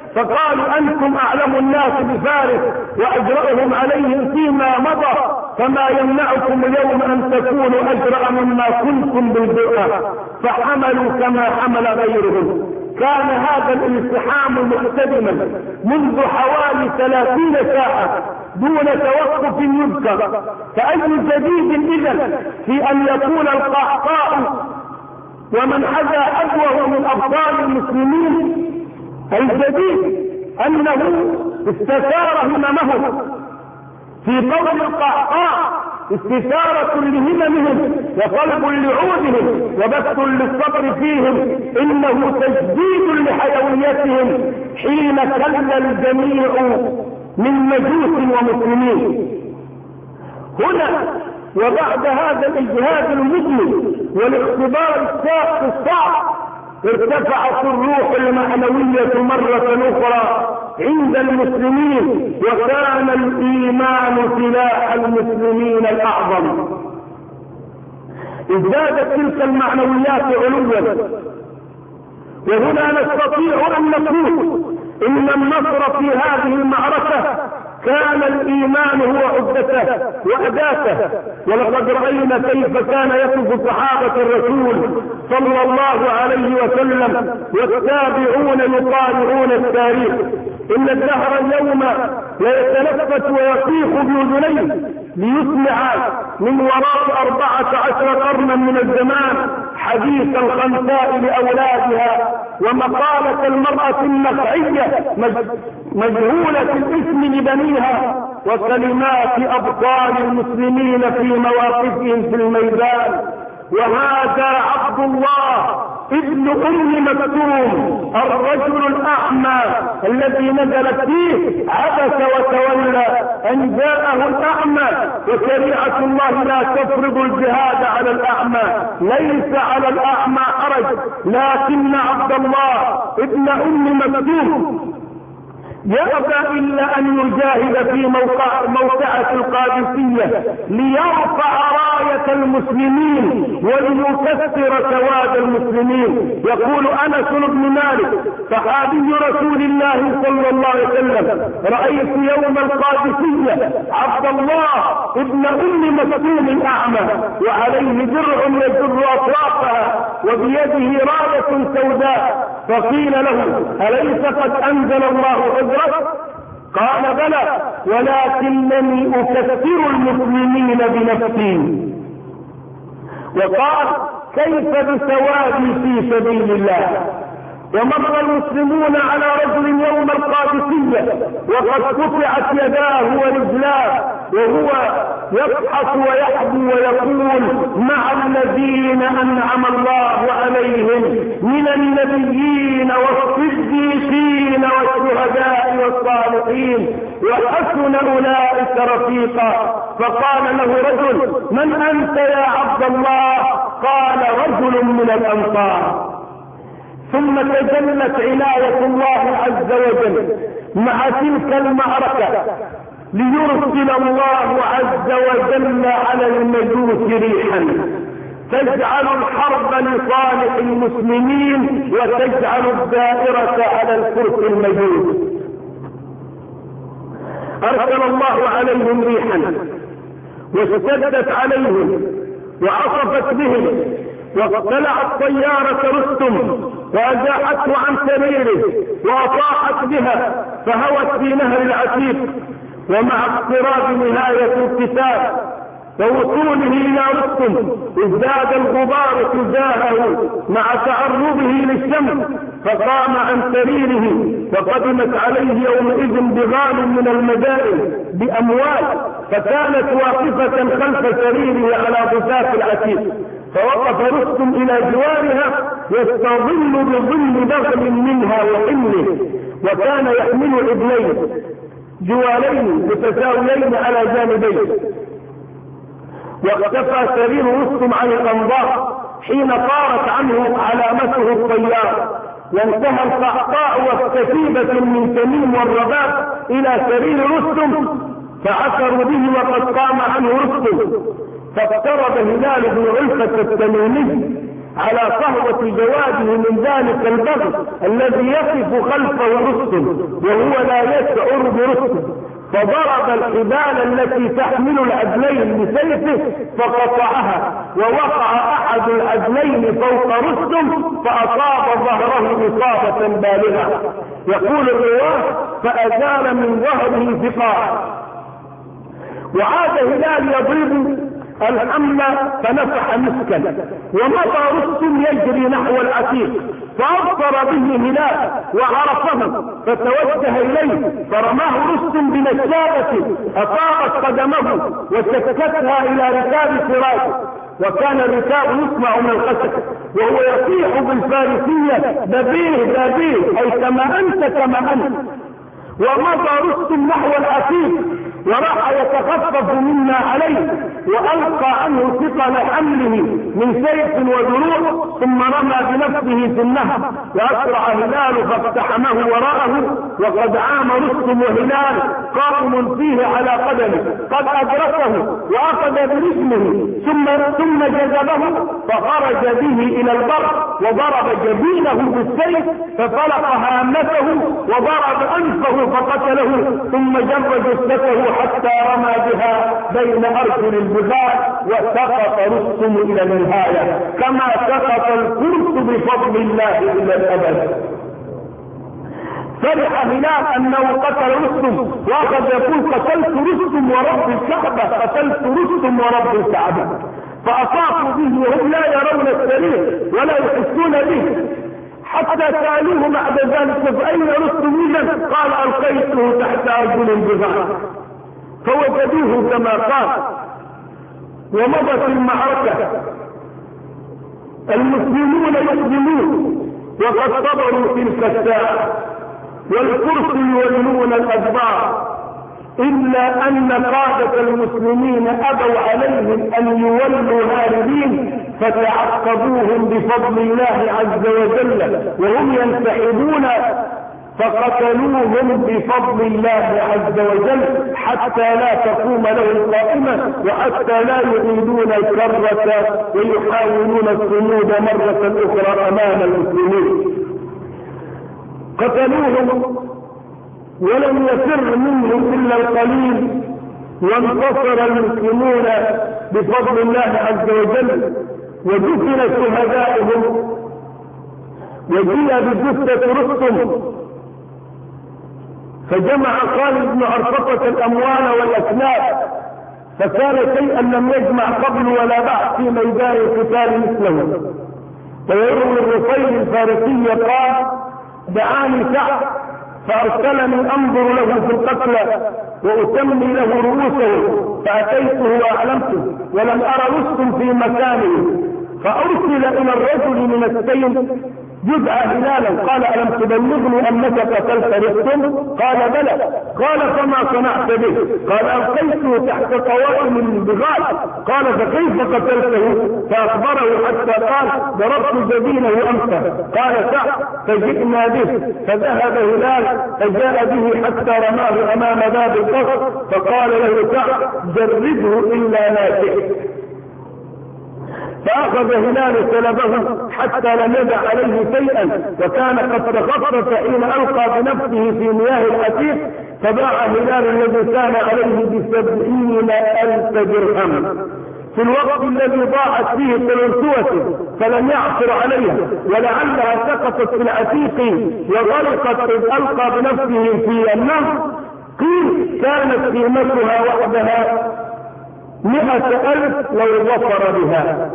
فقالوا أنتم أعلم الناس بفارس وأجرأهم عليهم فيما مضى، فما يمنعكم اليوم أن تكونوا أجرأ مما كنتم بالجرأة، فحملوا كما حمل غيرهم. كان هذا الالتحام محتدما منذ حوالي 30 ساعة دون توقف يذكر، فأي جديد إذن في أن يكون القعقاع ومن حذا أبوه من أبطال المسلمين؟ الجديد أنه استثار هممهم في قول القعقاع، استثارة لهممهم وقلب لعودهم وبث للصبر فيهم، إنه تجديد لحيويتهم حين كل الجميع من مجوس ومسلمين. هنا وبعد هذا الإجهاد المذل والاختبار الصعب ارتفعت الروح المعنوية مرة أخرى عند المسلمين، وكان الإيمان سلاح المسلمين الأعظم. ازدادت تلك المعنويات علوا، وهنا نستطيع أن نقول إن النصر في هذه المعركة كان الإيمان هو عدته وأداته. ولقد رأينا كيف كان يقف صحابة الرسول صلى الله عليه وسلم والتابعون يطالعون التاريخ. إن الدهر اليوم ليتلفت ويصيح بأذنيه ليسمع من وراء 14 قرنا من الزمان حديث الخنساء لأولادها ومقالة المرأة النخعية مجهولة الاسم لبنيها وكلمات أبطال المسلمين في مواقفهم في الميدان. وهذا عبد الله ابن أم مكتوم الرجل الأعمى الذي نزلت فيه عبس وتولى أن جاءه الأعمى، وشريعة الله لا تفرض الجهاد على الأعمى، ليس على الأعمى حرج، لكن عبد الله ابن أم مكتوم يأبى إلا أن يجاهد في موقعة القادسية ليرفع راية المسلمين وليكسر سواد المسلمين. يقول أنس بن مالك صحابي رسول الله صلى الله عليه وسلم: رأيت يوم القادسية عبد الله ابن أم مكتوم الأعمى وعليه درع يجر أطرافها وبيده راية سوداء، فقيل له: أليس قد أنزل الله عذرك؟ قال: بلى، ولكنني أكثر المسلمين بنفسي. وقال: كيف بسوادي في سبيل الله؟ ومر المسلمون على رجل يوم القادسية وقد قطعت يداه ورجلاه وهو يضحك ويحبو ويقول: مع الذين أنعم الله عليهم من النبيين والصديقين والشهداء والصالحين وحسن أولئك رفيقا. فقال له رجل: من أنت يا عبد الله؟ قال: رجل من الأنصار. ثم تجلت عناية الله عز وجل مع تلك المعركة ليرسل الله عز وجل على المجوس ريحا تجعل الحرب لصالح المسلمين وتجعل الدائرة على الفرس المجوس. أرسل الله عليهم ريحا واشتدت عليهم وعصفت بهم، واقتلعت طيارة رستم وأزاحته عن سريره وأطاحت بها فهوت في نهر العتيق. ومع اقتراب نهاية القتال ووصوله إلى رستم ازداد الغبار تجاهه مع تعرضه للشمس، فقام عن سريره وقدمت عليه يومئذ بغال من المدائن بأموال، فكانت واقفة خلف سريره على ضفاف العتيق، فوقف رستم إلى جوارها يستظل بظل بغل منها وحمله، وكان يحمل ابنين جوالين متساويين على جانبيه. واختفى سرير رستم عن الأنظار حين طارت عنه علامته الطيار، وانتهى القعقاع والكتيبة من تميم والرباط إلى سرير رستم فعثروا به وقد قام عنه رستم. فاقترب هلال بن علفة التميمي على صهوة جواده من ذلك البغي الذي يقف خلفه رستم وهو لا يشعر برستم، فضرب الحبال التي تحمل العدلين بسيفه فقطعها، ووقع احد العدلين فوق رستم فاصاب ظهره اصابة بالغة. يقول الرواه فازال من ظهره ثقالا. وعاد هلال يضرب الحمل فنفح مسكا، ومضى رستم يجري نحو العتيق فابصر به هلال وعرفه فتوجه اليه فرماه رستم بنشابه اصابت قدمه وشككتها الى ركاب سراجه، وكان الركاب يسمع من الخشب وهو يصيح بالفارسيه دبيه دبيه اي كما انت كما انت. ومضى رستم نحو العتيق وراح يتخفف مما عليه والقى عنه ثقل حمله من سيف ودروع، ثم رمى بنفسه في النهر واسرع هلال فاقتحمه وراءه، وقد عام رستم وهلال قائم فيه على قدمه قد ادركه واخذ برجله ثم جذبه فخرج به الى البر وضرب جبينه بالسيف فطلق هامته وضرب انفه فقتله، ثم جر جثته حتى رمى بها بين ارجل الجبال وسقط رستم الى النهايه كما سقط الفرس بفضل الله الى الابد. فرح هلال انه قتل رستم واخذ يقول قتلت رستم ورب الكعبه قتلت رستم ورب الكعبه، فاصابوا به وهم لا يرون السرير ولا يحسون به، حتى سالوه بعد ذلك فاين رستم اذا؟ قال القيته تحت ارجل الجبال، فوجدوه كما قال. ومضت المعركه المسلمون يقدمون وقد صبروا تلك الساعه والفرس يولون الادبار، الا ان قادة المسلمين ابوا عليهم ان يولوا هاربين فتعقبوهم بفضل الله عز وجل وهم ينسحبون فقتلوهم بفضل الله عز وجل حتى لا تقوم لهم قائمة وحتى لا يريدون الكرة ويحاولون الصمود مرة اخرى امام المسلمين. قتلوهم ولم يفر منهم الا القليل، وانتصر المسلمون بفضل الله عز وجل ودفن شهدائهم وجيء بجثة رستم، فجمع خالد بن عرفطة الاموال والاكناف فكان شيئا لم يجمع قبل ولا بعد في ميدان القتال مثله. ويروي الرفيع الفارسي قال دعاني سعد فارسلني انظر له في القتلى واسمي له رؤوسه فاتيته واعلمته ولم ارى رستم في مكانه، فارسل الى الرجل من السيل يدعى هلالا قال الم تبلغني انك قتلت رستم؟ قال بلى. قال فما صنعت به؟ قال القيته تحت قوائم البغال. قال فكيف قتلته؟ فاخبره حتى قال ضربت جبينه امسه. قال سعد فجئنا به فذهب هلال فجاء به حتى رماه امام باب القصر فقال له سعد جرده الا ما شئت، فاخذ هلال سلبه حتى لم يدع عليه شيئا، وكان قد تخطف حين القى بنفسه في مياه العتيق، فباع هلال الذي كان عليه ب70,000 درهم في الوقت الذي ضاعت فيه تلوثوته فلم يعثر عليها، ولعلها سقطت في العتيق وغرقت اذ القى بنفسه في النهر. قيل كانت قيمتها وحدها 100,000 لو ظفر بها.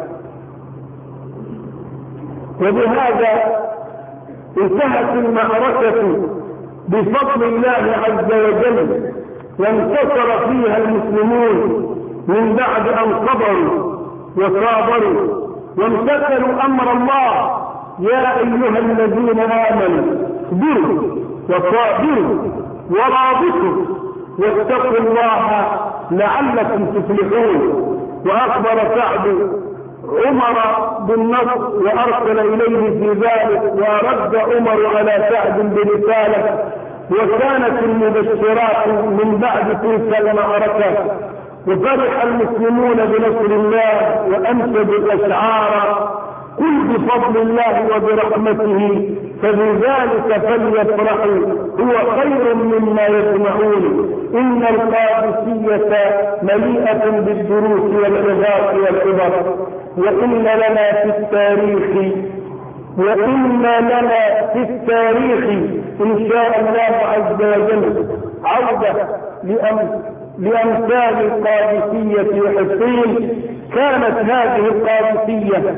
وبهذا انتهت المعركة بفضل الله عز وجل، وانتصر فيها المسلمون من بعد ان صبروا وصابروا وامتثلوا امر الله. يا ايها الذين امنوا اصبروا وصابروا ورابطوا واتقوا الله لعلكم تفلحون. واخبر سعد عمر بالنصر وارسل اليه في ذلك، ورد عمر على سعد برساله. وكانت المبشرات من بعد تلك المعركه، وفرح المسلمون بنصر الله وانشدوا الاشعار قل بفضل الله وبرحمته فبذلك فليفرحوا هو خير مما يجمعون. إن القادسية مليئة بالدروس والعظات والعبر، وإن لنا في التاريخ إن شاء الله عز وجل عودة لأمثال القادسية وحسين. كانت هذه القادسية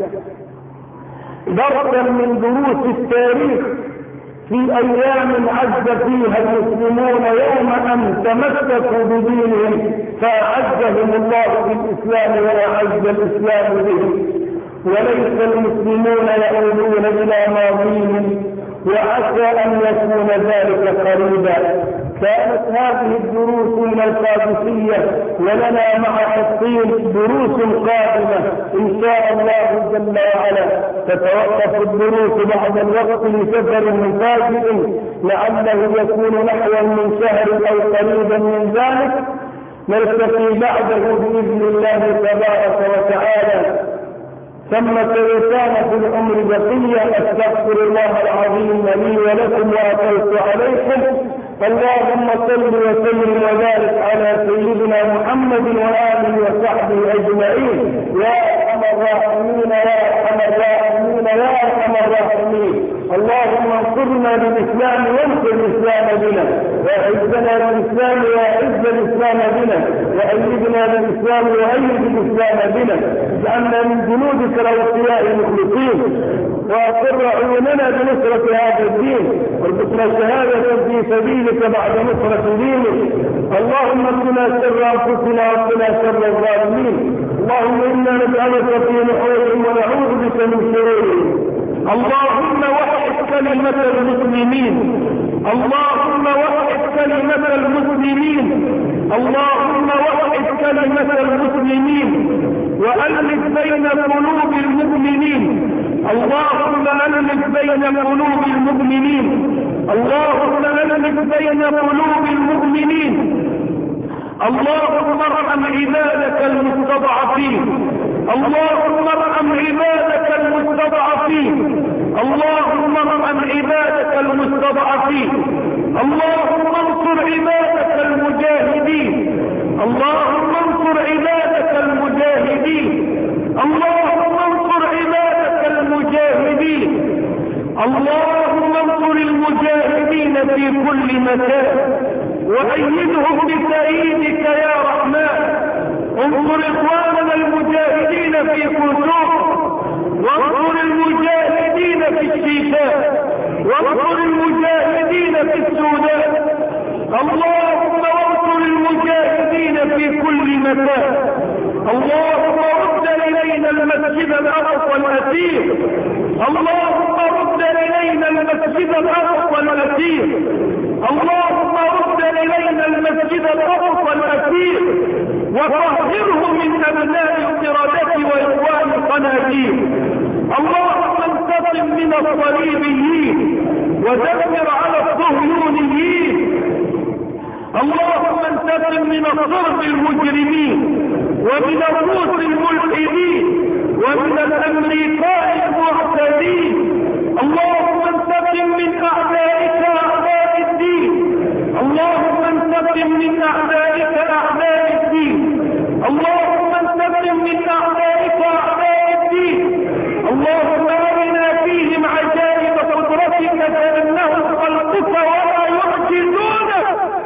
درسا من دروس التاريخ في أيام عز فيها المسلمون يوم أن تمسكوا بدينهم فأعزهم الله بالإسلام وأعز الإسلام بهم، وليس المسلمون يعودون إلى ماضيهم، وعسى أن يكون ذلك قريبا. كانت هذه الدروس من القادسية، ولنا مع حسين دروس قادمة إن شاء الله جل وعلا. تتوقف الدروس بعد الوقت لسفر مفاجئ لعله يكون نحو من شهر أو قريبا من ذلك، نلتقي بعده بإذن الله تبارك وتعالى. ثم سيكون في العمر بقية. أستغفر الله العظيم لي ولكم وأتوب عليكم. اللهم صل وسلم وبارك على سيدنا محمد وآله وصحبه أجمعين. يا أرحم الراحمين يا أرحم الراحمين يا أرحم الراحمين. اللهم انصرنا بالإسلام وانصر الإسلام بنا، وأعزنا بالإسلام وأعز الإسلام بنا، وأيدنا بالإسلام وأيد الإسلام بنا. اجعلنا من جنودك الأوفياء المخلصين، وأقر عيوننا بنصرة هذا الدين، وارزقنا شهادة في سبيلك بعد نصرة دينك. اللهم اقنا شر أنفسنا وقنا شر الظالمين. اللهم إنا نسألك في نحورهم ونعوذ بك من شرورهم. اللهم وحد كلمة المسلمين، اللهم وحد كلمة المسلمين، اللهم وحد كلمة المسلمين، وألف بين قلوب المؤمنين. اللهم ألف بين قلوب المؤمنين، اللهم ألف بين قلوب المؤمنين. اللهم ارحم عبادك المستضعفين، اللهم ارحم عبادك المستضعفين، اللهم ارحم عبادك المستضعفين. اللهم انصر عبادك المجاهدين، اللهم انصر عبادك المجاهدين، اللهم انصر عبادك المجاهدين. اللهم انصر المجاهدين في كل مكان وأيدهم بتأييدك يا رحمن. انصر إخواننا المجاهدين في قطوع، وانصر المجاهدين في الشيشان، وانصر المجاهدين في السودان. اللهم انصر المجاهدين في كل مكان. اللهم رد إلينا المسجد الأقصى الأثير، اللهم رد إلينا المسجد الأقصى الأثير، اللهم رد إلينا المسجد الأقصى الأثير، وطهره من أبناء القردة وإخوان الخنازير. اللهم انتقم من الصليبيين ودمر على الصهيونيين. اللهم انتقم من الصرف المجرمين ومن الروس الملحدين ومن الأمريكان المعتدين. اللهم انتقم من أعدائك أعداء الدين، اللهم انتقم من أعدائك أعداء الدين، اللهم انتقم من أعدائك أعداء الدين. اللهم أرنا فيهم عجائب قدرتك فإنهم خلقك ولا يعجزونك.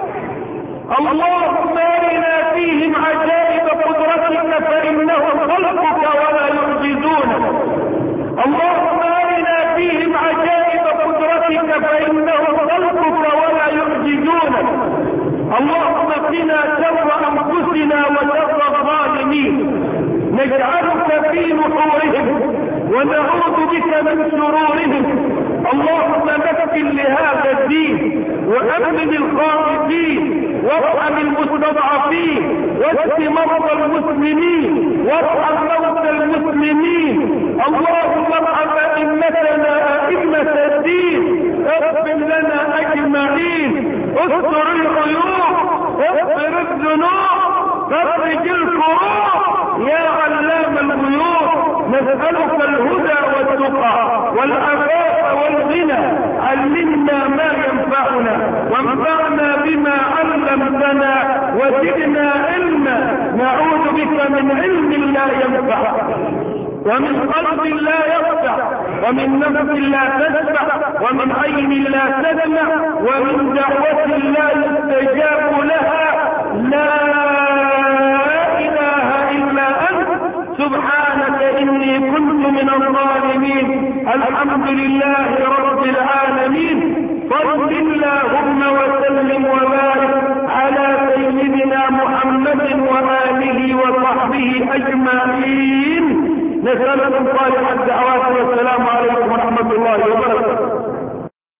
اللهم أرنا فيهم عجائب قدرتك فإنهم خلقك ولا يعجزونك. اللهم أرنا فيهم عجائب قدرتك فإنهم خلقك ولا يعجزونك. اللهم قنا شر أنفسنا وشر الظالمين، نجعلك في نحورهم ونعوذ بك من شرورهم. اللهم مكن لهذا الدين وأمن الخائفين، وارحم المستضعفين، واشف مرضى المسلمين، وارحم موتى المسلمين. اللهم ارحم أئمتنا أئمة الدين، اغفر لنا أجمعين، استر العيوب، اغفر الذنوب، فرج الكروب يا علام الغيوب. نسألك الهدى التقى والعفاف والغنى. علمنا ما ينفعنا وانفعنا بما علمتنا وزدنا علما. نعوذ بك من علم لا ينفع ومن قلب لا يخشع ومن نفس لا تشبع ومن عين لا تدمع ومن دعوة لا يستجاب لها. لا إله إلا أنت سبحانك إني كنت من الظالمين. الحمد لله رب العالمين. صل اللهم وسلم وبارك على سيدنا محمد وآله وصحبه أجمعين. نسألكم صالح الدعوات والسلام